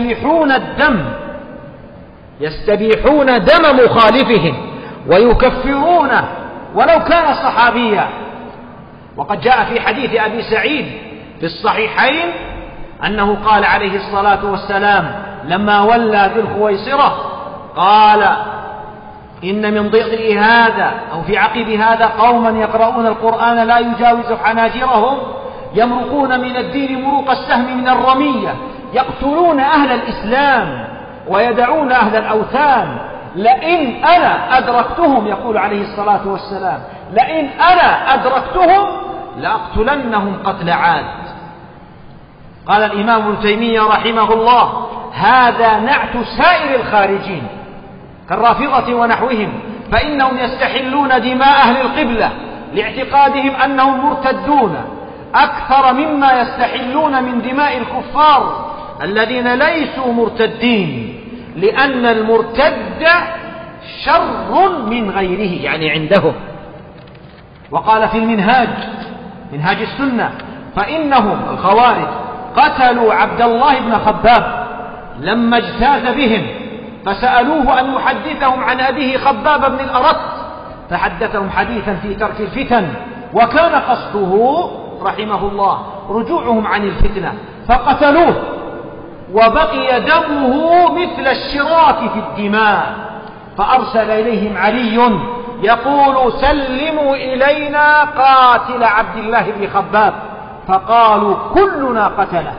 يستبيحون دم مخالفهم ويكفرونه ولو كان صحابيا. وقد جاء في حديث أبي سعيد في الصحيحين أنه قال عليه الصلاة والسلام لما ولى ذي الخويصرة، قال: إن من ضئضئ هذا أو في عقب هذا قوما يقرؤون القرآن لا يجاوز حناجرهم يمرقون من الدين مروق السهم من الرمية، يقتلون أهل الإسلام ويدعون أهل الأوثان، لئن أنا أدركتهم، يقول عليه الصلاة والسلام، لئن أنا أدركتهم لأقتلنهم قتل عاد. قال الإمام ابن تيمية رحمه الله: هذا نعت سائر الخارجين كالرافضة ونحوهم، فإنهم يستحلون دماء أهل القبلة لاعتقادهم أنهم مرتدون أكثر مما يستحلون من دماء الكفار الذين ليسوا مرتدين، لأن المرتد شر من غيره، يعني عندهم. وقال في منهاج السنة: فإنهم الخوارج قتلوا عبد الله بن خباب لما اجتاز بهم، فسألوه أن يحدثهم عن أبيه خباب بن الأرت، فحدثهم حديثا في ترك الفتن وكان قصده رحمه الله رجوعهم عن الفتنة فقتلوه، وبقي دمه مثل الشراك في الدماء، فأرسل إليهم علي يقول سلموا إلينا قاتل عبد الله بن خباب، فقالوا كلنا قتله.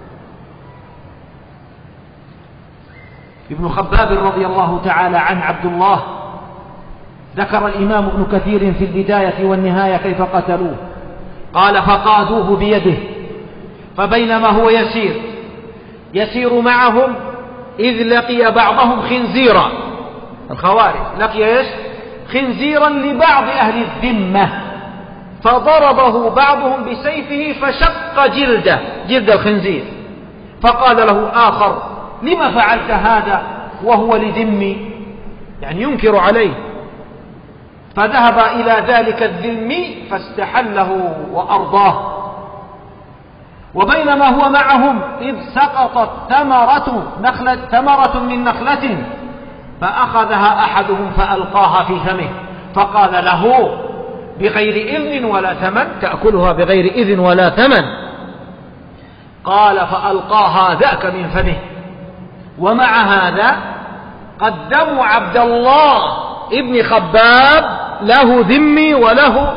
ابن خباب رضي الله تعالى عن عبد الله ذكر الإمام ابن كثير في البداية والنهاية كيف قتلوه، قال فقادوه بيده، فبينما هو يسير معهم إذ لقي بعضهم خنزيرا، الخوارج لقي خنزيرا لبعض أهل الذمة، فضربه بعضهم بسيفه فشق جلد الخنزير، فقال له آخر لما فعلت هذا وهو لذمي، يعني ينكر عليه، فذهب إلى ذلك الذمي فاستحله وأرضاه. وبينما هو معهم إذ سقطت ثمرة من نخلة فأخذها أحدهم فألقاها في فمه، فقال له بغير إذن ولا ثمن تأكلها بغير إذن ولا ثمن، قال فألقاها ذاك من فمه. ومع هذا قدموا عبد الله ابن خباب له ذمي وله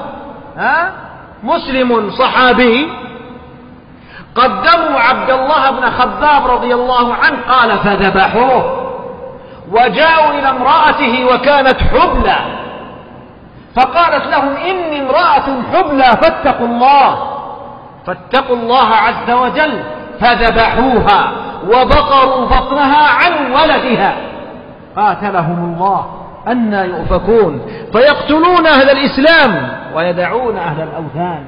مسلم صحابي، قدموا عبد الله بن خباب رضي الله عنه، قال فذبحوه، وجاءوا إلى امرأته وكانت حبلى، فقالت لهم إني امرأة حبلى فاتقوا الله عز وجل، فذبحوها وبقروا بطنها عن ولدها، قاتلهم الله أنى يؤفكون، فيقتلون أهل الإسلام ويدعون أهل الأوثان.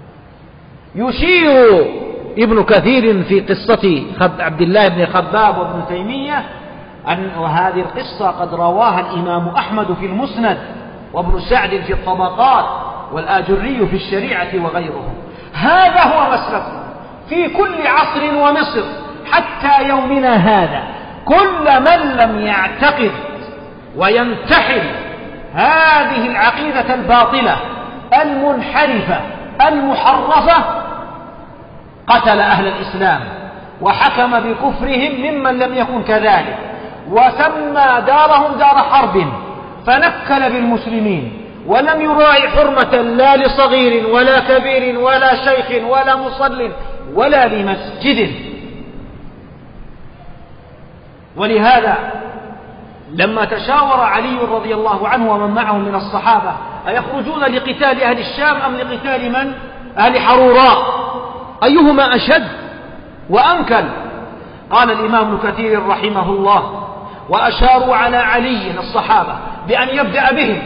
يشير ابن كثير في قصة عبد الله بن خباب وابن تيمية وهذه القصة قد رواها الإمام أحمد في المسند، وابن سعد في الطبقات، والآجري في الشريعة وغيرهم. هذا هو مسلكه في كل عصر ومصر حتى يومنا هذا. كل من لم يعتقد وينتحل هذه العقيدة الباطلة المنحرفة المحرفة قتل أهل الإسلام وحكم بكفرهم ممن لم يكن كذلك، وسمى دارهم دار حرب، فنكل بالمسلمين ولم يراعي حرمة لا لصغير ولا كبير ولا شيخ ولا مصل ولا لمسجد. ولهذا لما تشاور علي رضي الله عنه ومن معه من الصحابة أيخرجون لقتال أهل الشام أم لقتال من؟ أهل حروراء، أيهما أشد وأنكل؟ قال الإمام ابن كثير رحمه الله وأشاروا على علي الصحابة بأن يبدأ بهم،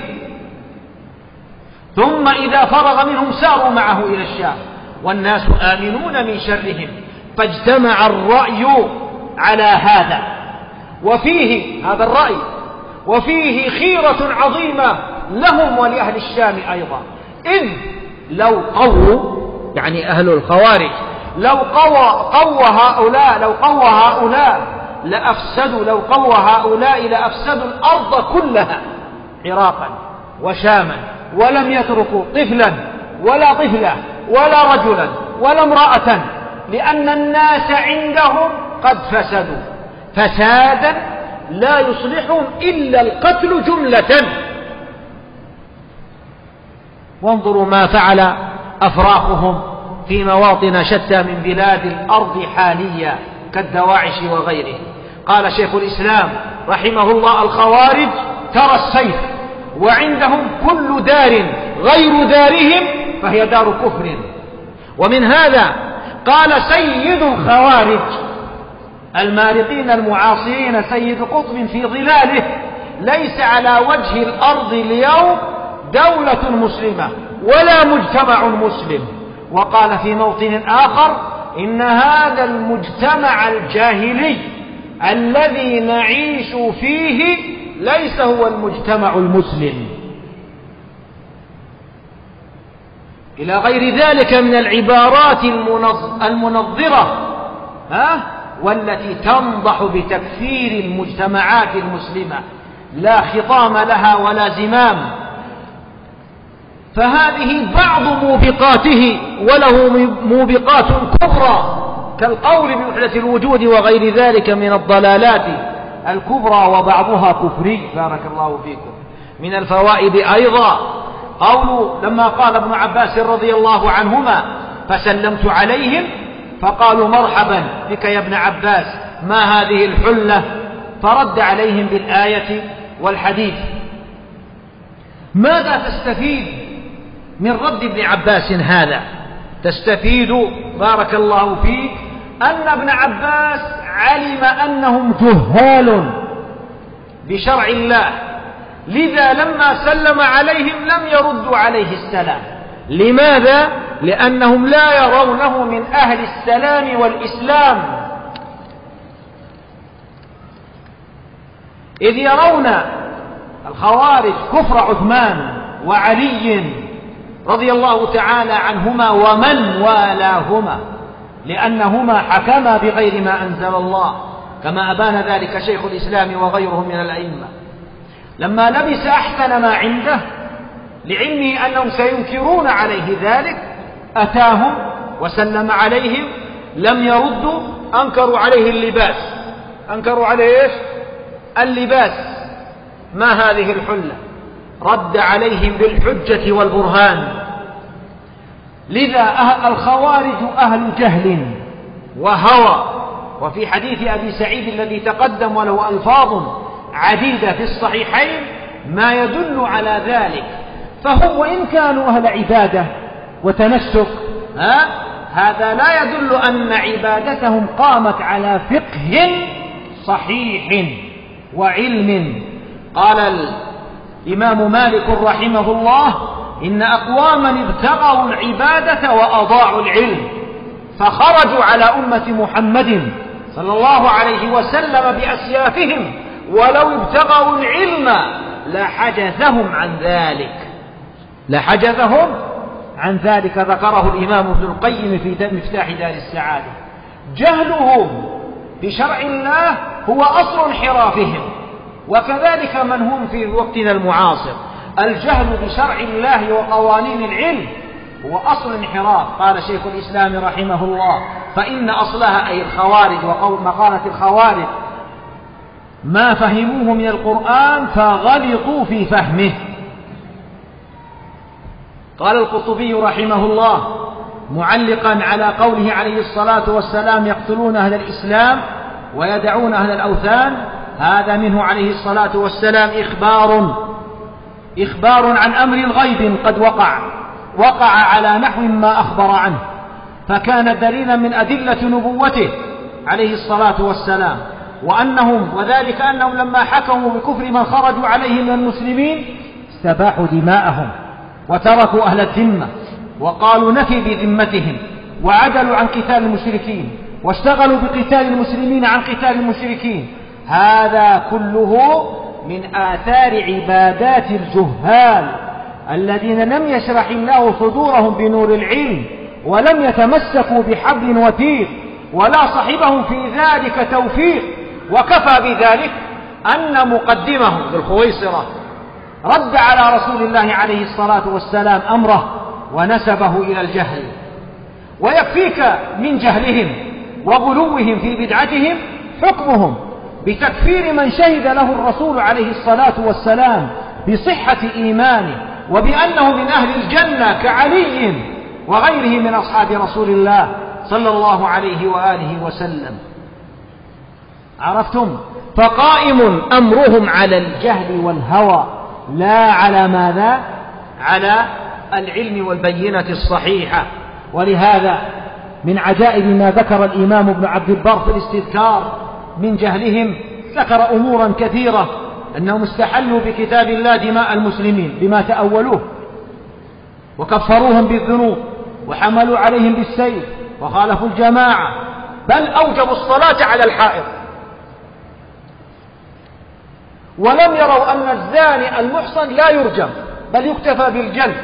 ثم إذا فرغ منهم ساروا معه إلى الشام، والناس آمنون من شرهم، فاجتمع الرأي على هذا، وفيه هذا الرأي وفيه خيرة عظيمة لهم ولأهل الشام أيضا، إذ لو قووا يعني أهل الخوارج لو قوى هؤلاء لأفسدوا الأرض كلها عراقا وشاما، ولم يتركوا طفلا ولا طفلة ولا رجلا ولا امرأة، لأن الناس عندهم قد فسدوا فسادا لا يصلحهم إلا القتل جملة. وانظروا ما فعل أفراخهم في مواطن شتى من بلاد الأرض حاليا كالدواعش وغيره. قال شيخ الإسلام رحمه الله الخوارج ترى السيف، وعندهم كل دار غير دارهم فهي دار كفر. ومن هذا قال سيد الخوارج المارقين المعاصرين سيد قطب في ظلاله ليس على وجه الأرض اليوم دولة مسلمة ولا مجتمع مسلم. وقال في موطن آخر إن هذا المجتمع الجاهلي الذي نعيش فيه ليس هو المجتمع المسلم، إلى غير ذلك من العبارات المنظرة والتي تنضح بتكفير المجتمعات المسلمة لا خطام لها ولا زمام. فهذه بعض موبقاته، وله موبقات كبرى كالقول بوحدة الوجود وغير ذلك من الضلالات الكبرى، وبعضها كفري. بارك الله فيكم. من الفوائد أيضا قول لما قال ابن عباس رضي الله عنهما: فسلمت عليهم فقالوا: مرحبا بك يا ابن عباس، ما هذه الحلة؟ فرد عليهم بالآية والحديث. ماذا تستفيد من رد ابن عباس هذا؟ تستفيد بارك الله فيك أن ابن عباس علم أنهم جهال بشرع الله، لذا لما سلم عليهم لم يردوا عليه السلام. لماذا؟ لأنهم لا يرونه من أهل السلام والإسلام، إذ يرون الخوارج كفر عثمان وعلي رضي الله تعالى عنهما ومن والاهما، لأنهما حكما بغير ما أنزل الله، كما أبان ذلك شيخ الإسلام وغيره من الأئمة. لما لبس أحسن ما عنده لعلمه أنهم سينكرون عليه ذلك، أتاهم وسلم عليهم، لم يردوا، أنكروا عليه اللباس. أنكروا عليه إيش؟ اللباس. ما هذه الحلة؟ رد عليهم بالحجة والبرهان. لذا الخوارج أهل جهل وهوى. وفي حديث أبي سعيد الذي تقدم وله ألفاظ عديدة في الصحيحين ما يدل على ذلك. فهم وإن كانوا أهل عبادة وتنسك، هذا لا يدل أن عبادتهم قامت على فقه صحيح وعلم. قال الإمام مالك رحمه الله: إن أقواما ابتغوا العبادة وأضاعوا العلم، فخرجوا على أمة محمد صلى الله عليه وسلم بأسيافهم، ولو ابتغوا العلم لحجزهم عن ذلك. لحجزهم عن ذلك. ذكره الإمام ابن القيم في مفتاح دار السعادة. جهلهم بشرع الله هو أصل انحرافهم، وكذلك من هم في وقتنا المعاصر. الجهل بشرع الله وقوانين العلم هو أصل انحراف. قال شيخ الإسلام رحمه الله: فإن أصلها أي الخوارج، ومقالة الخوارج ما فهموه من القرآن فغلطوا في فهمه. قال القرطبي رحمه الله معلقا على قوله عليه الصلاة والسلام: يقتلون أهل الإسلام ويدعون أهل الأوثان، هذا منه عليه الصلاة والسلام إخبار عن أمر غيب قد وقع على نحو ما أخبر عنه، فكان دليلا من أدلة نبوته عليه الصلاة والسلام. وذلك أنهم لما حكموا بكفر من خرجوا عليه من المسلمين استباحوا دماءهم وتركوا أهل الذمة، وقالوا نفي بذمتهم، وعدلوا عن قتال المشركين، واشتغلوا بقتال المسلمين عن قتال المشركين. هذا كله من آثار عبادات الجهال الذين لم يشرح الله صدورهم بنور العلم، ولم يتمسكوا بحبل وثيق، ولا صحبهم في ذلك توفيق. وكفى بذلك أن مقدمهم ذو الخويصرة رد على رسول الله عليه الصلاة والسلام أمره ونسبه إلى الجهل. ويكفيك من جهلهم وغلوهم في بدعتهم حكمهم بتكفير من شهد له الرسول عليه الصلاة والسلام بصحة إيمانه وبأنه من أهل الجنة كعلي وغيره من أصحاب رسول الله صلى الله عليه وآله وسلم. عرفتم؟ فقائم أمرهم على الجهل والهوى، لا على ماذا؟ على العلم والبينة الصحيحة. ولهذا من عجائب ما ذكر الإمام ابن عبد البر في الاستذكار من جهلهم، ذكر أمورا كثيرة، أنهم استحلوا بكتاب الله دماء المسلمين بما تأولوه، وكفروهم بالذنوب، وحملوا عليهم بالسيف، وخالفوا الجماعة، بل أوجبوا الصلاة على الحائض، ولم يروا أن الزاني المحصن لا يرجم بل يكتفى بالجلد،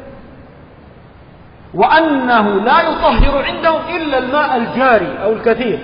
وأنه لا يطهر عندهم إلا الماء الجاري أو الكثير،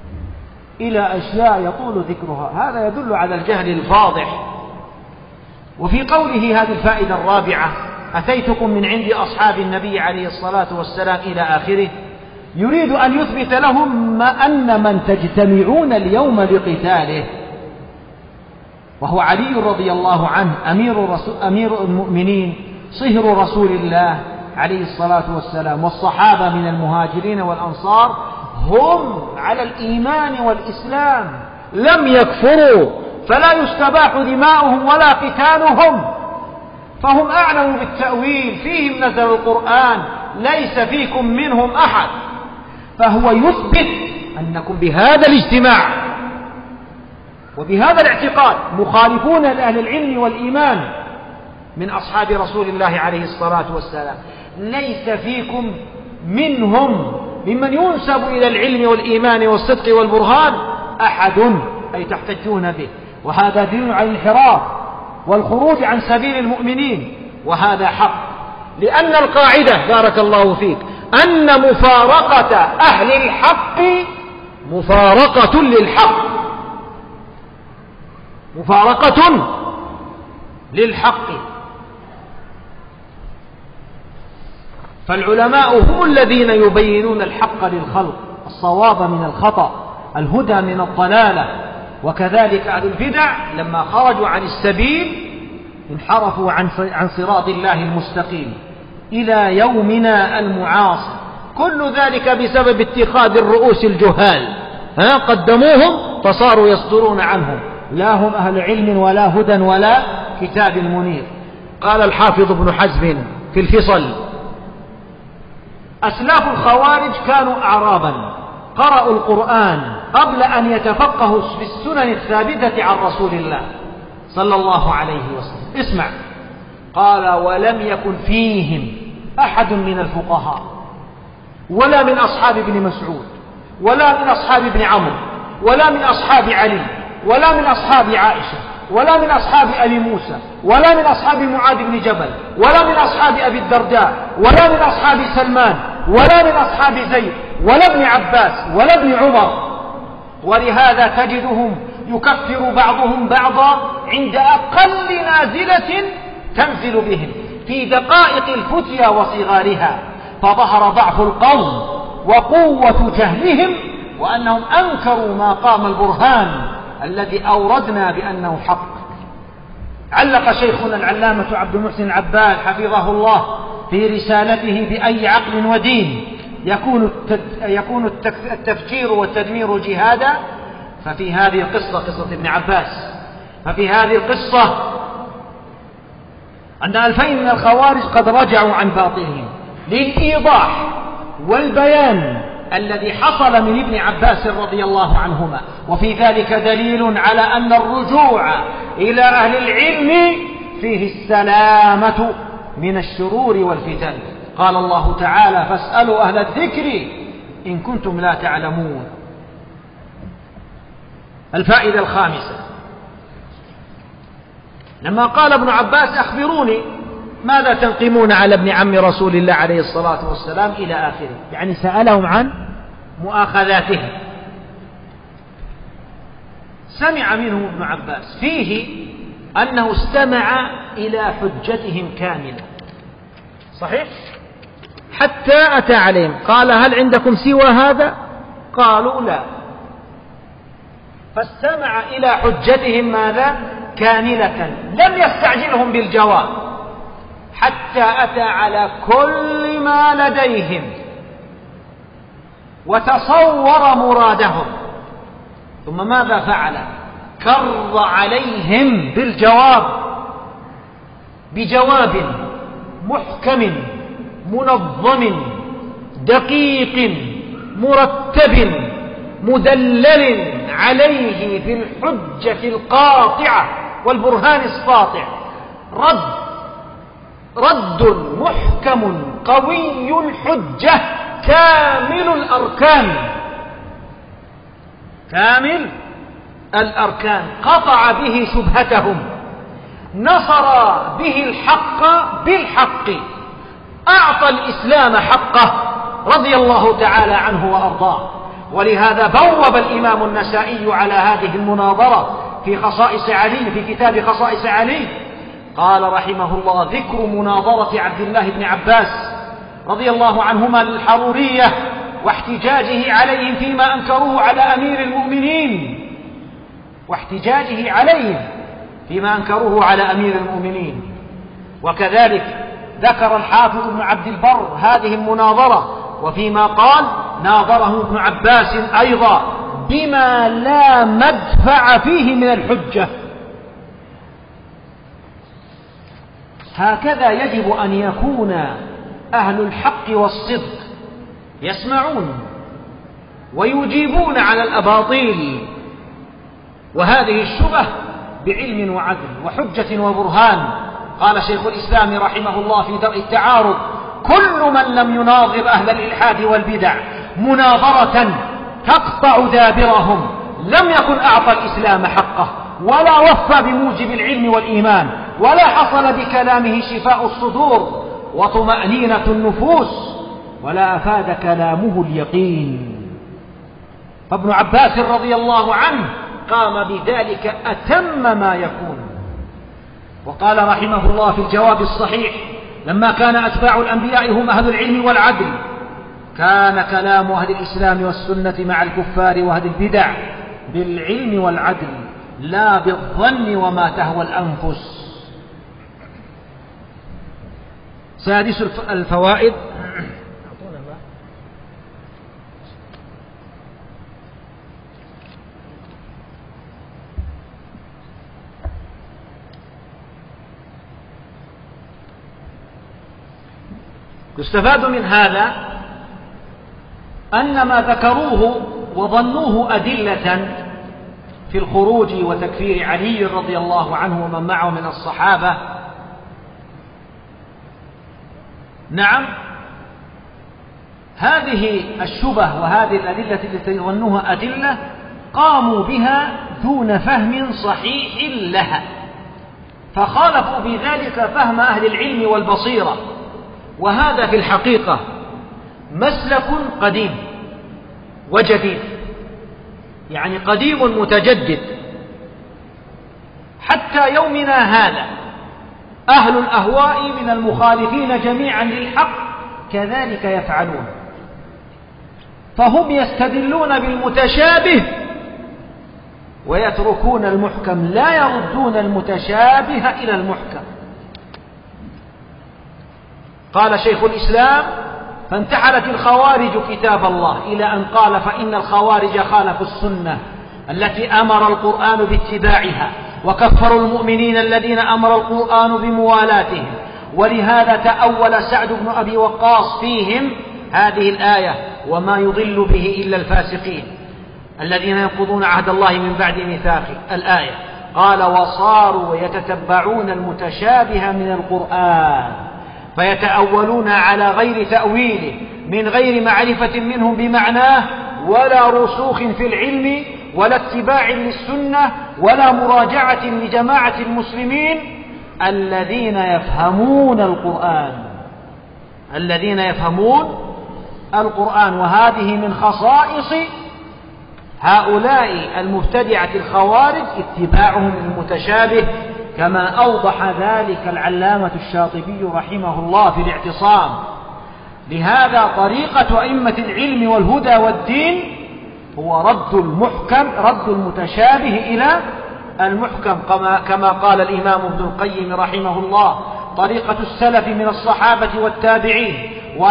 إلى أشياء يطول ذكرها. هذا يدل على الجهل الفاضح. وفي قوله هذه الفائدة الرابعة: أتيتكم من عند أصحاب النبي عليه الصلاة والسلام إلى آخره، يريد أن يثبت لهم أن من تجتمعون اليوم لقتاله وهو علي رضي الله عنه أمير المؤمنين صهر رسول الله عليه الصلاة والسلام، والصحابة من المهاجرين والأنصار هم على الإيمان والإسلام لم يكفروا، فلا يستباح دماؤهم ولا قتالهم، فهم أعلم بالتأويل، فيهم نزل القرآن، ليس فيكم منهم أحد. فهو يثبت أنكم بهذا الاجتماع وبهذا الاعتقاد مخالفون لأهل العلم والإيمان من أصحاب رسول الله عليه الصلاة والسلام، ليس فيكم منهم ممن ينسب إلى العلم والإيمان والصدق والبرهان أحد، أي تحتجون به، وهذا دين على الانحراف والخروج عن سبيل المؤمنين، وهذا حق، لأن القاعدة بارك الله فيك أن مفارقة أهل الحق مفارقة للحق، مفارقة للحق. فالعلماء هم الذين يبينون الحق للخلق، الصواب من الخطأ، الهدى من الضلالة. وكذلك أهل البدع لما خرجوا عن السبيل انحرفوا عن صراط الله المستقيم إلى يومنا المعاصر، كل ذلك بسبب اتخاذ الرؤوس الجهال، قدموهم فصاروا يصدرون عنهم، لا هم أهل علم ولا هدى ولا كتاب منير. قال الحافظ ابن حزم في الفصل: أسلاف الخوارج كانوا أعرابا قرأوا القرآن قبل أن يتفقهوا في السنن الثابتة عن رسول الله صلى الله عليه وسلم. اسمع، قال: ولم يكن فيهم أحد من الفقهاء ولا من أصحاب ابن مسعود ولا من أصحاب ابن عمرو ولا من أصحاب علي ولا من أصحاب عائشة ولا من أصحاب أبي موسى ولا من أصحاب معاذ بن جبل ولا من أصحاب أبي الدرداء ولا من أصحاب سلمان ولا من أصحاب زيد ولا ابن عباس ولا ابن عمر، ولهذا تجدهم يكفر بعضهم بعضا عند أقل نازلة تنزل بهم في دقائق الفتيا وصغارها، فظهر ضعف القوم وقوة جهلهم، وأنهم أنكروا ما قام البرهان الذي أوردنا بأنه حق. علق شيخنا العلامة عبد المحسن العباد حفظه الله في رسالته: بأي عقل ودين يكون التفجير والتدمير جهادا؟ ففي هذه القصة، قصة ابن عباس، ففي هذه القصة أن 2000 من الخوارج قد رجعوا عن باطلهم للإيضاح والبيان الذي حصل من ابن عباس رضي الله عنهما، وفي ذلك دليل على أن الرجوع إلى أهل العلم فيه السلامة من الشرور والفتن. قال الله تعالى: فاسألوا أهل الذكر إن كنتم لا تعلمون. الفائدة الخامسة: لما قال ابن عباس: أخبروني ماذا تنقمون على ابن عم رسول الله عليه الصلاة والسلام إلى آخره، يعني سألهم عن مؤاخذاتهم. سمع منهم ابن عباس فيه أنه استمع إلى حجتهم كاملة، صحيح؟ حتى أتى عليهم قال: هل عندكم سوى هذا؟ قالوا لا، فاستمع إلى حجتهم ماذا؟ كاملة، لم يستعجلهم بالجواب حتى أتى على كل ما لديهم وتصور مرادهم، ثم ماذا فعل؟ كر عليهم بالجواب، بجواب محكم منظم دقيق مرتب مدلل عليه في الحجة القاطعة والبرهان الساطع، رد محكم قوي الحجة كامل الأركان، قطع به شبهتهم، نصر به الحق بالحق، أعطى الإسلام حقه رضي الله تعالى عنه وأرضاه. ولهذا بوب الإمام النسائي على هذه المناظرة في خصائص علي، في كتاب خصائص علي، قال رحمه الله: ذكر مناظرة عبد الله بن عباس رضي الله عنهما للحرورية واحتجاجه عليهم فيما أنكروه على أمير المؤمنين، واحتجاجه عليهم فيما أنكروه على أمير المؤمنين. وكذلك ذكر الحافظ ابن عبد البر هذه المناظرة، وفيما قال: ناظره ابن عباس أيضا بما لا مدفع فيه من الحجة. هكذا يجب أن يكون أهل الحق والصدق، يسمعون ويجيبون على الأباطيل، وهذه الشبه بعلم وعدل وحجة وبرهان. قال شيخ الإسلام رحمه الله في درء التعارض: كل من لم يناظر أهل الإلحاد والبدع مناظرة تقطع دابرهم لم يكن أعطى الإسلام حقه، ولا وفى بموجب العلم والإيمان، ولا حصل بكلامه شفاء الصدور وطمأنينة النفوس، ولا أفاد كلامه اليقين. فابن عباس رضي الله عنه قام بذلك أتم ما يكون. وقال رحمه الله في الجواب الصحيح: لما كان أتباع الأنبياء هم أهل العلم والعدل، كان كلام أهل الإسلام والسنة مع الكفار وأهل البدع بالعلم والعدل لا بالظن وما تهوى الأنفس. سادس الفوائد: يستفاد من هذا أن ما ذكروه وظنوه أدلة في الخروج وتكفير علي رضي الله عنه ومن معه من الصحابة، نعم، هذه الشبه وهذه الأدلة التي ظنوها أدلة قاموا بها دون فهم صحيح لها، فخالفوا بذلك فهم أهل العلم والبصيرة. وهذا في الحقيقة مسلك قديم وجديد، يعني قديم متجدد حتى يومنا هذا. أهل الأهواء من المخالفين جميعا للحق كذلك يفعلون، فهم يستدلون بالمتشابه ويتركون المحكم، لا يردون المتشابه إلى المحكم. قال شيخ الإسلام: فانتحلت الخوارج كتاب الله، إلى أن قال: فإن الخوارج خالفوا السنة التي أمر القرآن باتباعها، وكفروا المؤمنين الذين أمر القرآن بموالاتهم، ولهذا تأول سعد بن أبي وقاص فيهم هذه الآية: وما يضل به إلا الفاسقين الذين ينقضون عهد الله من بعد ميثاقه. الآية قال: وصاروا يتتبعون المتشابه من القرآن فيتأولون على غير تأويله من غير معرفة منهم بمعناه، ولا رسوخ في العلم، ولا اتباع للسنة، ولا مراجعة لجماعة المسلمين الذين يفهمون القرآن. وهذه من خصائص هؤلاء المبتدعة الخوارج اتباعهم للمتشابه، كما أوضح ذلك العلامة الشاطبي رحمه الله في الاعتصام. لهذا طريقة أئمة العلم والهدى والدين هو رد المتشابه إلى المحكم، كما قال الإمام ابن القيم رحمه الله: طريقة السلف من الصحابة والتابعين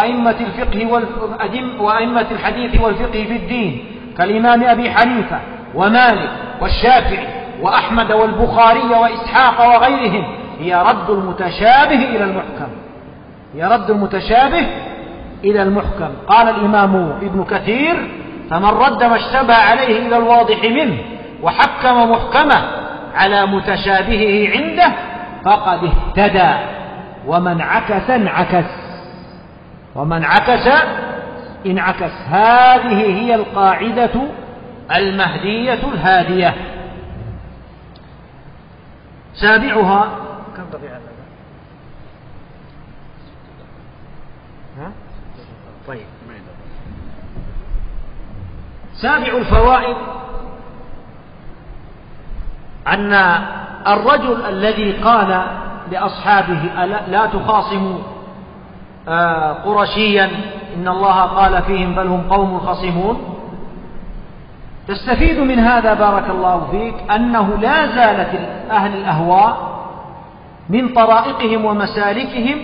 وأئمة الحديث والفقه في الدين كالإمام أبي حنيفة ومالك والشافعي وأحمد والبخاري وإسحاق وغيرهم، هي رد المتشابه إلى المحكم. قال الإمام ابن كثير: فمن رد ما اشتبه عليه إلى الواضح منه وحكم محكمه على متشابهه عنده فقد اهتدى، ومن عكس انعكس. هذه هي القاعدة المهدية الهادية. سابعها: كم طبيعة طيب. سابع الفوائد أن الرجل الذي قال لأصحابه لا تخاصموا قرشيا إن الله قال فيهم بل هم قوم خصمون. تستفيد من هذا بارك الله فيك أنه لا زالت أهل الأهواء من طرائقهم ومسالكهم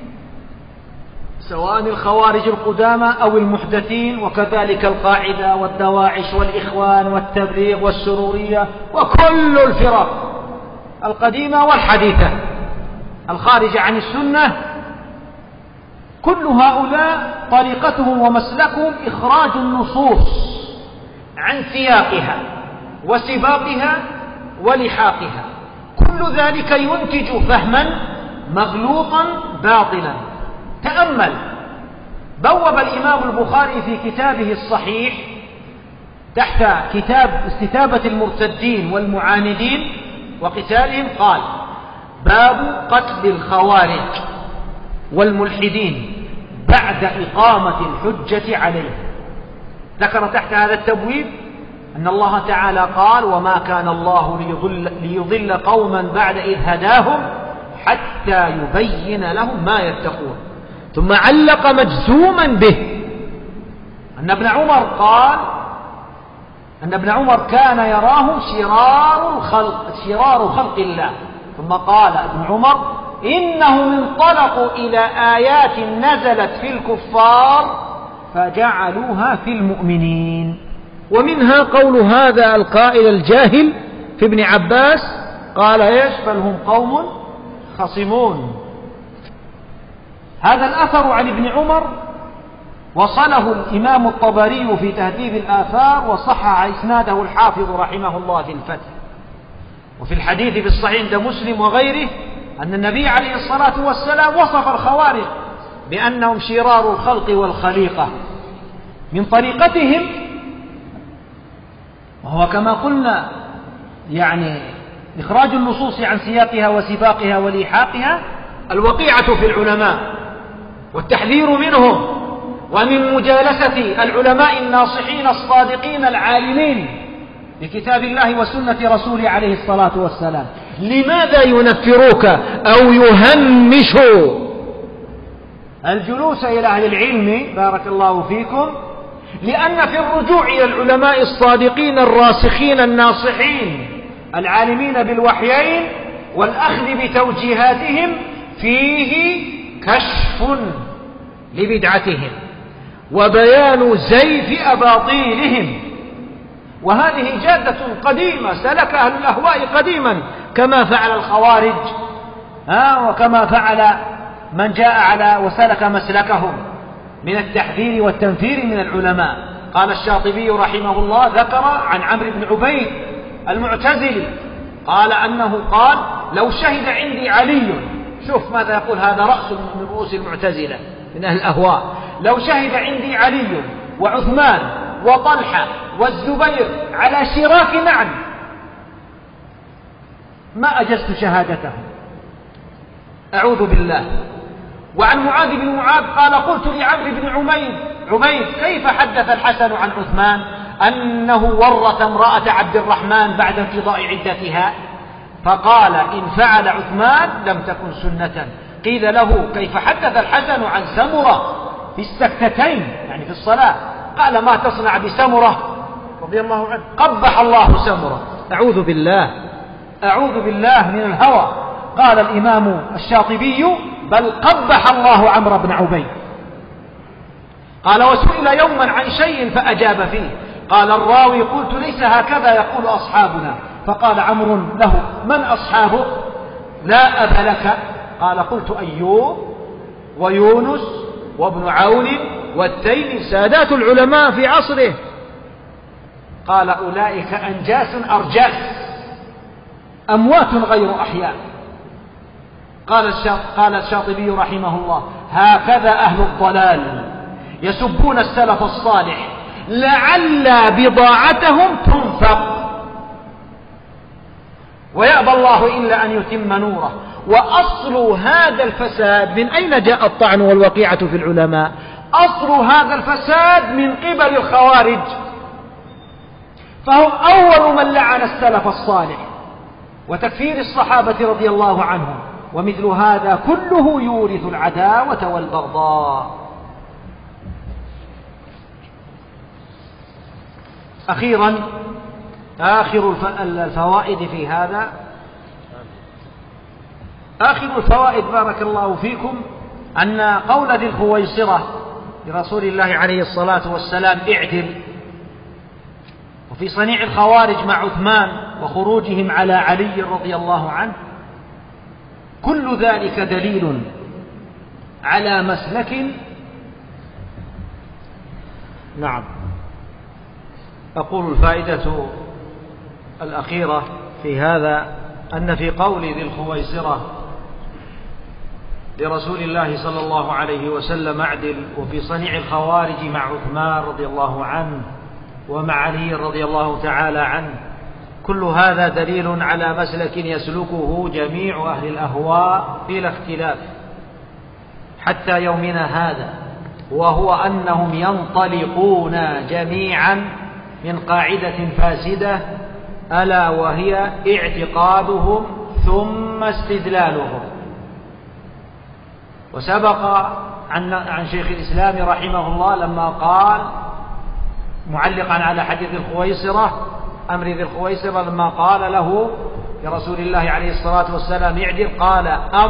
سواء الخوارج القدامى أو المحدثين، وكذلك القاعدة والدواعش والإخوان والتبليغ والسرورية وكل الفرق القديمة والحديثة الخارجة عن السنة، كل هؤلاء طريقتهم ومسلكهم إخراج النصوص عن سياقها وسباقها ولحاقها، كل ذلك ينتج فهما مغلوطا باطلا. تأمل، بوب الإمام البخاري في كتابه الصحيح تحت كتاب استتابة المرتدين والمعاندين وقتالهم قال: باب قتل الخوارج والملحدين بعد إقامة الحجة عليه. ذكر تحت هذا التبويب أن الله تعالى قال: وما كان الله ليضل قوما بعد إذ هداهم حتى يبين لهم ما يتقون. ثم علق مجزوما به أن ابن عمر قال أن ابن عمر كان يراهم شرار خلق الله. ثم قال ابن عمر: إنهم انطلقوا إلى آيات نزلت في الكفار فجعلوها في المؤمنين. ومنها قول هذا القائل الجاهل في ابن عباس قال: ايش؟ بل هم قوم خصمون. هذا الأثر عن ابن عمر وصله الإمام الطبري في تهذيب الآثار، وصحح إسناده الحافظ رحمه الله في الفتح. وفي الحديث في الصحيح عند مسلم وغيره أن النبي عليه الصلاة والسلام وصف الخوارج بأنهم شرار الخلق والخليقة من طريقتهم، وهو كما قلنا يعني إخراج النصوص عن سياقها وسباقها ولحاقها، الوقيعة في العلماء والتحذير منهم ومن مجالسة العلماء الناصحين الصادقين العالمين بكتاب الله وسنة رسوله عليه الصلاة والسلام. لماذا ينفروك أو يهمشوا الجلوس إلى أهل العلم بارك الله فيكم؟ لأن في الرجوع إلى العلماء الصادقين الراسخين الناصحين العالمين بالوحيين والأخذ بتوجيهاتهم فيه كشف لبدعتهم وبيان زيف أباطيلهم. وهذه جادة قديمة سلك أهل الأهواء قديما، كما فعل الخوارج وكما فعل من جاء على وسلك مسلكهم من التحذير والتنفير من العلماء. قال الشاطبي رحمه الله ذكر عن عمرو بن عبيد المعتزلي قال أنه قال: لو شهد عندي علي، شوف ماذا يقول هذا رأس من رؤوس المعتزلة من أهل الأهواء، لو شهد عندي علي وعثمان وطلحة والزبير على شراك نعل ما أجزت شهادتهم، أعوذ بالله. وعن معاذ بن معاذ قال: قلت لعمرو بن عبيد كيف حدث الحسن عن عثمان أنه ورث امرأة عبد الرحمن بعد انقضاء عدتها؟ فقال: إن فعل عثمان لم تكن سنة. قيل له: كيف حدث الحسن عن سمرة في السكتتين يعني في الصلاة؟ قال: ما تصنع بسمرة رضي الله عنه؟ قبح الله سمرة. أعوذ بالله من الهوى. قال الإمام الشاطبي: بل قبح الله عمرو بن عبيد. قال: وسئل يوما عن شيء فأجاب فيه. قال الراوي: قلت: ليس هكذا يقول أصحابنا. فقال عمرو له: من أصحابك؟ لا أب لك. قال: قلت: أيوب ويونس وابن عون والتيمي، سادات العلماء في عصره. قال: أولئك أنجاس أرجاس، أموات غير أحياء. قال الشاطبي رحمه الله: هكذا أهل الضلال يسبون السلف الصالح لعل بضاعتهم تنفق، ويأبى الله إلا أن يتم نوره. وأصل هذا الفساد، من أين جاء الطعن والوقيعة في العلماء؟ أصل هذا الفساد من قبل الخوارج، فهم أول من لعن السلف الصالح وتكفير الصحابة رضي الله عنهم ومثل هذا كله يورث العداوة والبغضاء. أخيرا آخر الفوائد في هذا، آخر الفوائد بارك الله فيكم، أن قول ذي الخويصرة لرسول الله عليه الصلاة والسلام اعدل، وفي صنيع الخوارج مع عثمان وخروجهم على علي رضي الله عنه، كل ذلك دليل على مسلك. نعم. أقول الفائدة الأخيرة في هذا أن في قول ذي الخويصرة لرسول الله صلى الله عليه وسلم اعدل، وفي صنيع الخوارج مع عثمان رضي الله عنه ومع علي رضي الله تعالى عنه، كل هذا دليل على مسلك يسلكه جميع أهل الأهواء بلا اختلاف حتى يومنا هذا، وهو أنهم ينطلقون جميعا من قاعدة فاسدة، ألا وهي اعتقادهم ثم استدلالهم. وسبق عن شيخ الإسلام رحمه الله لما قال معلقا على حديث الخويصرة، أمر ذي الخويصرة، لما قال له لرسول الله عليه الصلاة والسلام اعدل، قال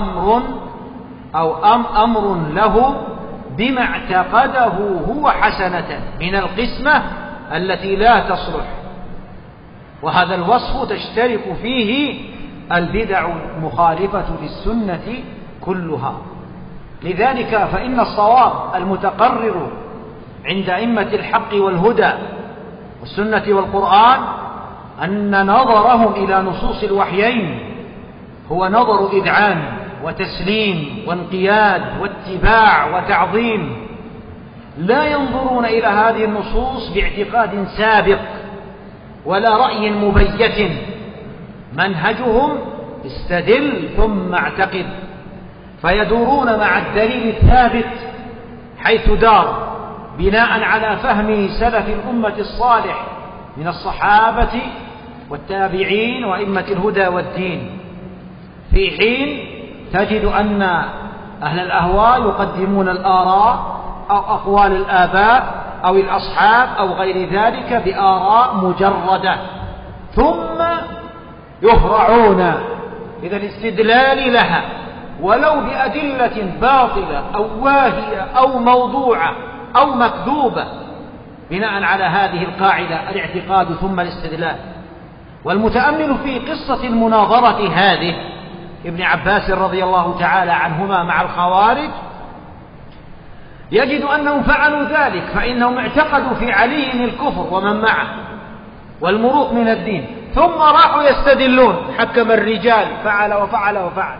أمر له بما اعتقده هو حسنة من القسمة التي لا تصلح. وهذا الوصف تشترك فيه البدع المخالفة للسنة كلها. لذلك فإن الصواب المتقرر عند أئمة الحق والهدى والسنة والقرآن أن نظرهم إلى نصوص الوحيين هو نظر إذعان وتسليم وانقياد واتباع وتعظيم، لا ينظرون إلى هذه النصوص باعتقاد سابق ولا رأي مبيت. منهجهم استدل ثم اعتقد، فيدورون مع الدليل الثابت حيث دار، بناء على فهم سلف الأمة الصالح من الصحابة والتابعين وأئمة الهدى والدين، في حين تجد أن أهل الأهواء يقدمون الآراء أو أقوال الآباء أو الأصحاب أو غير ذلك بآراء مجردة، ثم يهرعون إلى الاستدلال لها ولو بأدلة باطلة أو واهية أو موضوعة أو مكذوبة، بناء على هذه القاعدة الاعتقاد ثم الاستدلال. والمتأمل في قصة المناظرة هذه ابن عباس رضي الله تعالى عنهما مع الخوارج يجد أنهم فعلوا ذلك، فإنهم اعتقدوا في علي الكفر ومن معه والمروق من الدين، ثم راحوا يستدلون، حكم الرجال، فعل وفعل وفعل،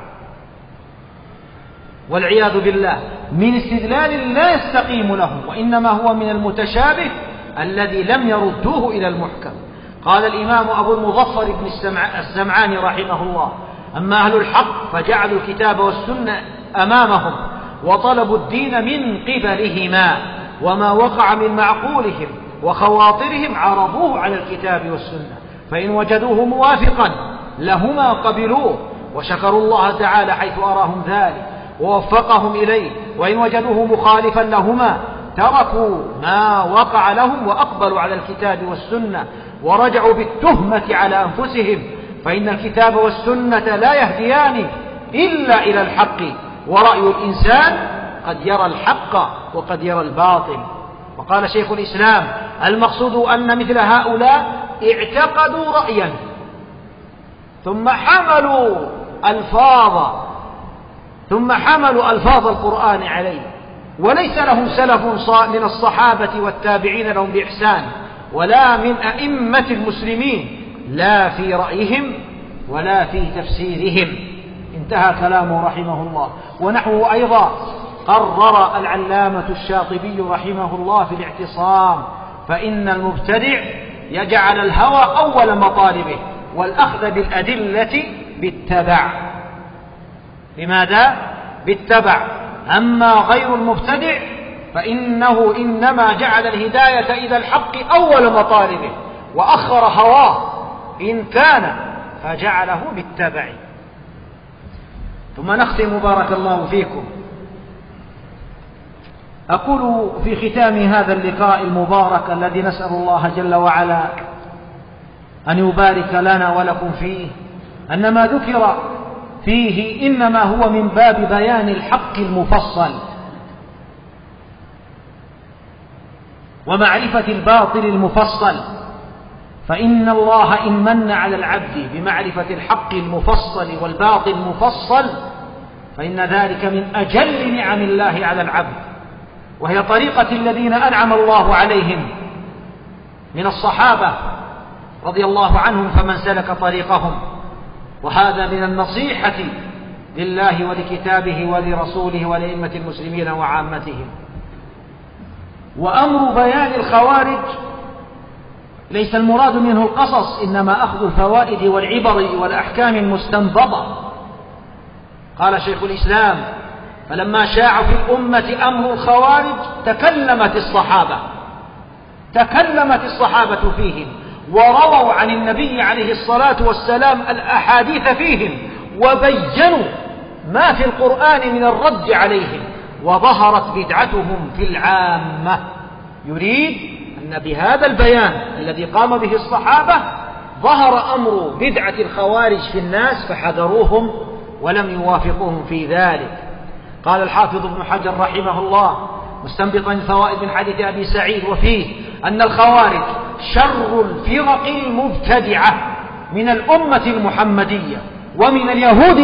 والعياذ بالله، من استدلال لا يستقيم لهم، وإنما هو من المتشابه الذي لم يردوه إلى المحكم. قال الإمام أبو المظفر بن السمعاني رحمه الله: أما أهل الحق فجعلوا الكتاب والسنة أمامهم وطلبوا الدين من قبلهما، وما وقع من معقولهم وخواطرهم عرضوه على الكتاب والسنة، فإن وجدوه موافقا لهما قبلوه وشكروا الله تعالى حيث أراهم ذلك ووفقهم إليه، وإن وجدوه مخالفا لهما تركوا ما وقع لهم وأقبلوا على الكتاب والسنة ورجعوا بالتهمة على أنفسهم، فإن الكتاب والسنة لا يهديان إلا إلى الحق، ورأي الإنسان قد يرى الحق وقد يرى الباطل. وقال شيخ الإسلام: المقصود أن مثل هؤلاء اعتقدوا رأيا ثم حملوا ألفاظ القرآن عليه، وليس لهم سلف من الصحابة والتابعين لهم بإحسان ولا من أئمة المسلمين، لا في رأيهم ولا في تفسيرهم. انتهى كلامه رحمه الله. ونحوه أيضا قرر العلامة الشاطبي رحمه الله في الاعتصام: فإن المبتدع يجعل الهوى أول مطالبه والأخذ بالأدلة بالتبع. لماذا؟ بالتبع. أما غير المبتدع فإنه إنما جعل الهداية إلى الحق أول مطالبه وأخر هواه إن كان، فجعله بالتبع. ثم نختم بارك الله فيكم. أقول في ختام هذا اللقاء المبارك الذي نسأل الله جل وعلا أن يبارك لنا ولكم فيه، أن ما ذكر فيه إنما هو من باب بيان الحق المفصل ومعرفة الباطل المفصل، فإن الله إن من على العبد بمعرفة الحق المفصل والباطل المفصل فإن ذلك من أجل نعم الله على العبد، وهي طريقة الذين أنعم الله عليهم من الصحابة رضي الله عنهم فمن سلك طريقهم. وهذا من النصيحة لله ولكتابه ولرسوله ولأئمة المسلمين وعامتهم. وأمر بيان الخوارج ليس المراد منه القصص، إنما أخذ الفوائد والعبر والأحكام المستنبطة. قال شيخ الإسلام: فلما شاع في الأمة أمر الخوارج تكلمت الصحابة فيهم، ورووا عن النبي عليه الصلاة والسلام الأحاديث فيهم، وبينوا ما في القرآن من الرد عليهم، وظهرت بدعتهم في العامة. يريد أن بهذا البيان الذي قام به الصحابة ظهر أمر بدعة الخوارج في الناس فحذروهم ولم يوافقوهم في ذلك. قال الحافظ ابن حجر رحمه الله مستنبطا الفوائد من حديث أبي سعيد وفيه أن الخوارج شر الفرق المبتدعة من الأمة المحمدية ومن اليهود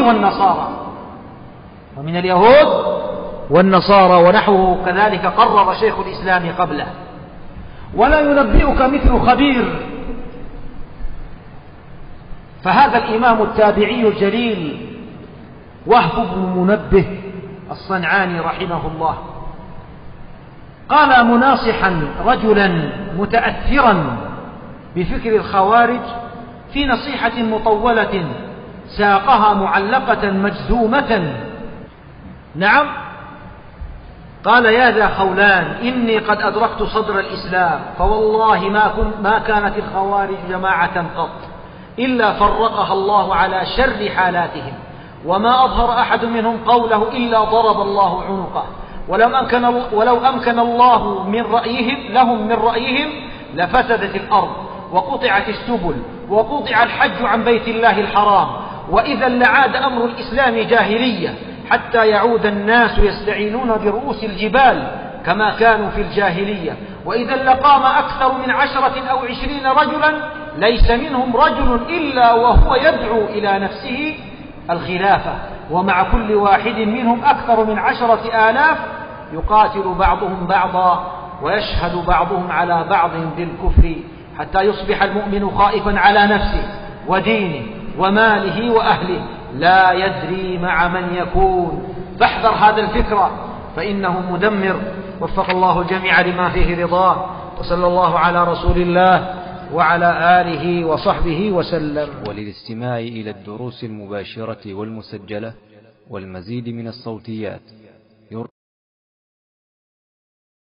والنصارى ونحوه كذلك قرر شيخ الإسلام قبله. ولا ينبئك مثل خبير، فهذا الإمام التابعي الجليل وهب بن منبه الصنعاني رحمه الله قال مناصحا رجلا متأثرا بفكر الخوارج في نصيحة مطولة ساقها معلقة مجزومة. نعم، قال: يا ذا خولان، إني قد أدركت صدر الإسلام، فوالله ما كانت الخوارج جماعة قط إلا فرقها الله على شر حالاتهم، وما أظهر أحد منهم قوله إلا ضرب الله عنقه، ولو أمكن الله لهم من رأيهم لفسدت الأرض وقطعت السبل وقطع الحج عن بيت الله الحرام، وإذا لعاد أمر الإسلام جاهلية حتى يعود الناس يستعينون برؤوس الجبال كما كانوا في الجاهلية، وإذا لقام أكثر من 10 أو 20 رجلا ليس منهم رجل إلا وهو يدعو إلى نفسه الخلافة، ومع كل واحد منهم أكثر من 10,000 يقاتل بعضهم بعضا ويشهد بعضهم على بعض بالكفر حتى يصبح المؤمن خائفا على نفسه ودينه وماله وأهله لا يدري مع من يكون. فاحذر هذا الفكرة فإنه مدمر. وفق الله الجميع لما فيه رضاه، وصلى الله على رسول الله وعلى آله وصحبه وسلم. وللاستماع إلى الدروس المباشرة والمسجلة والمزيد من الصوتيات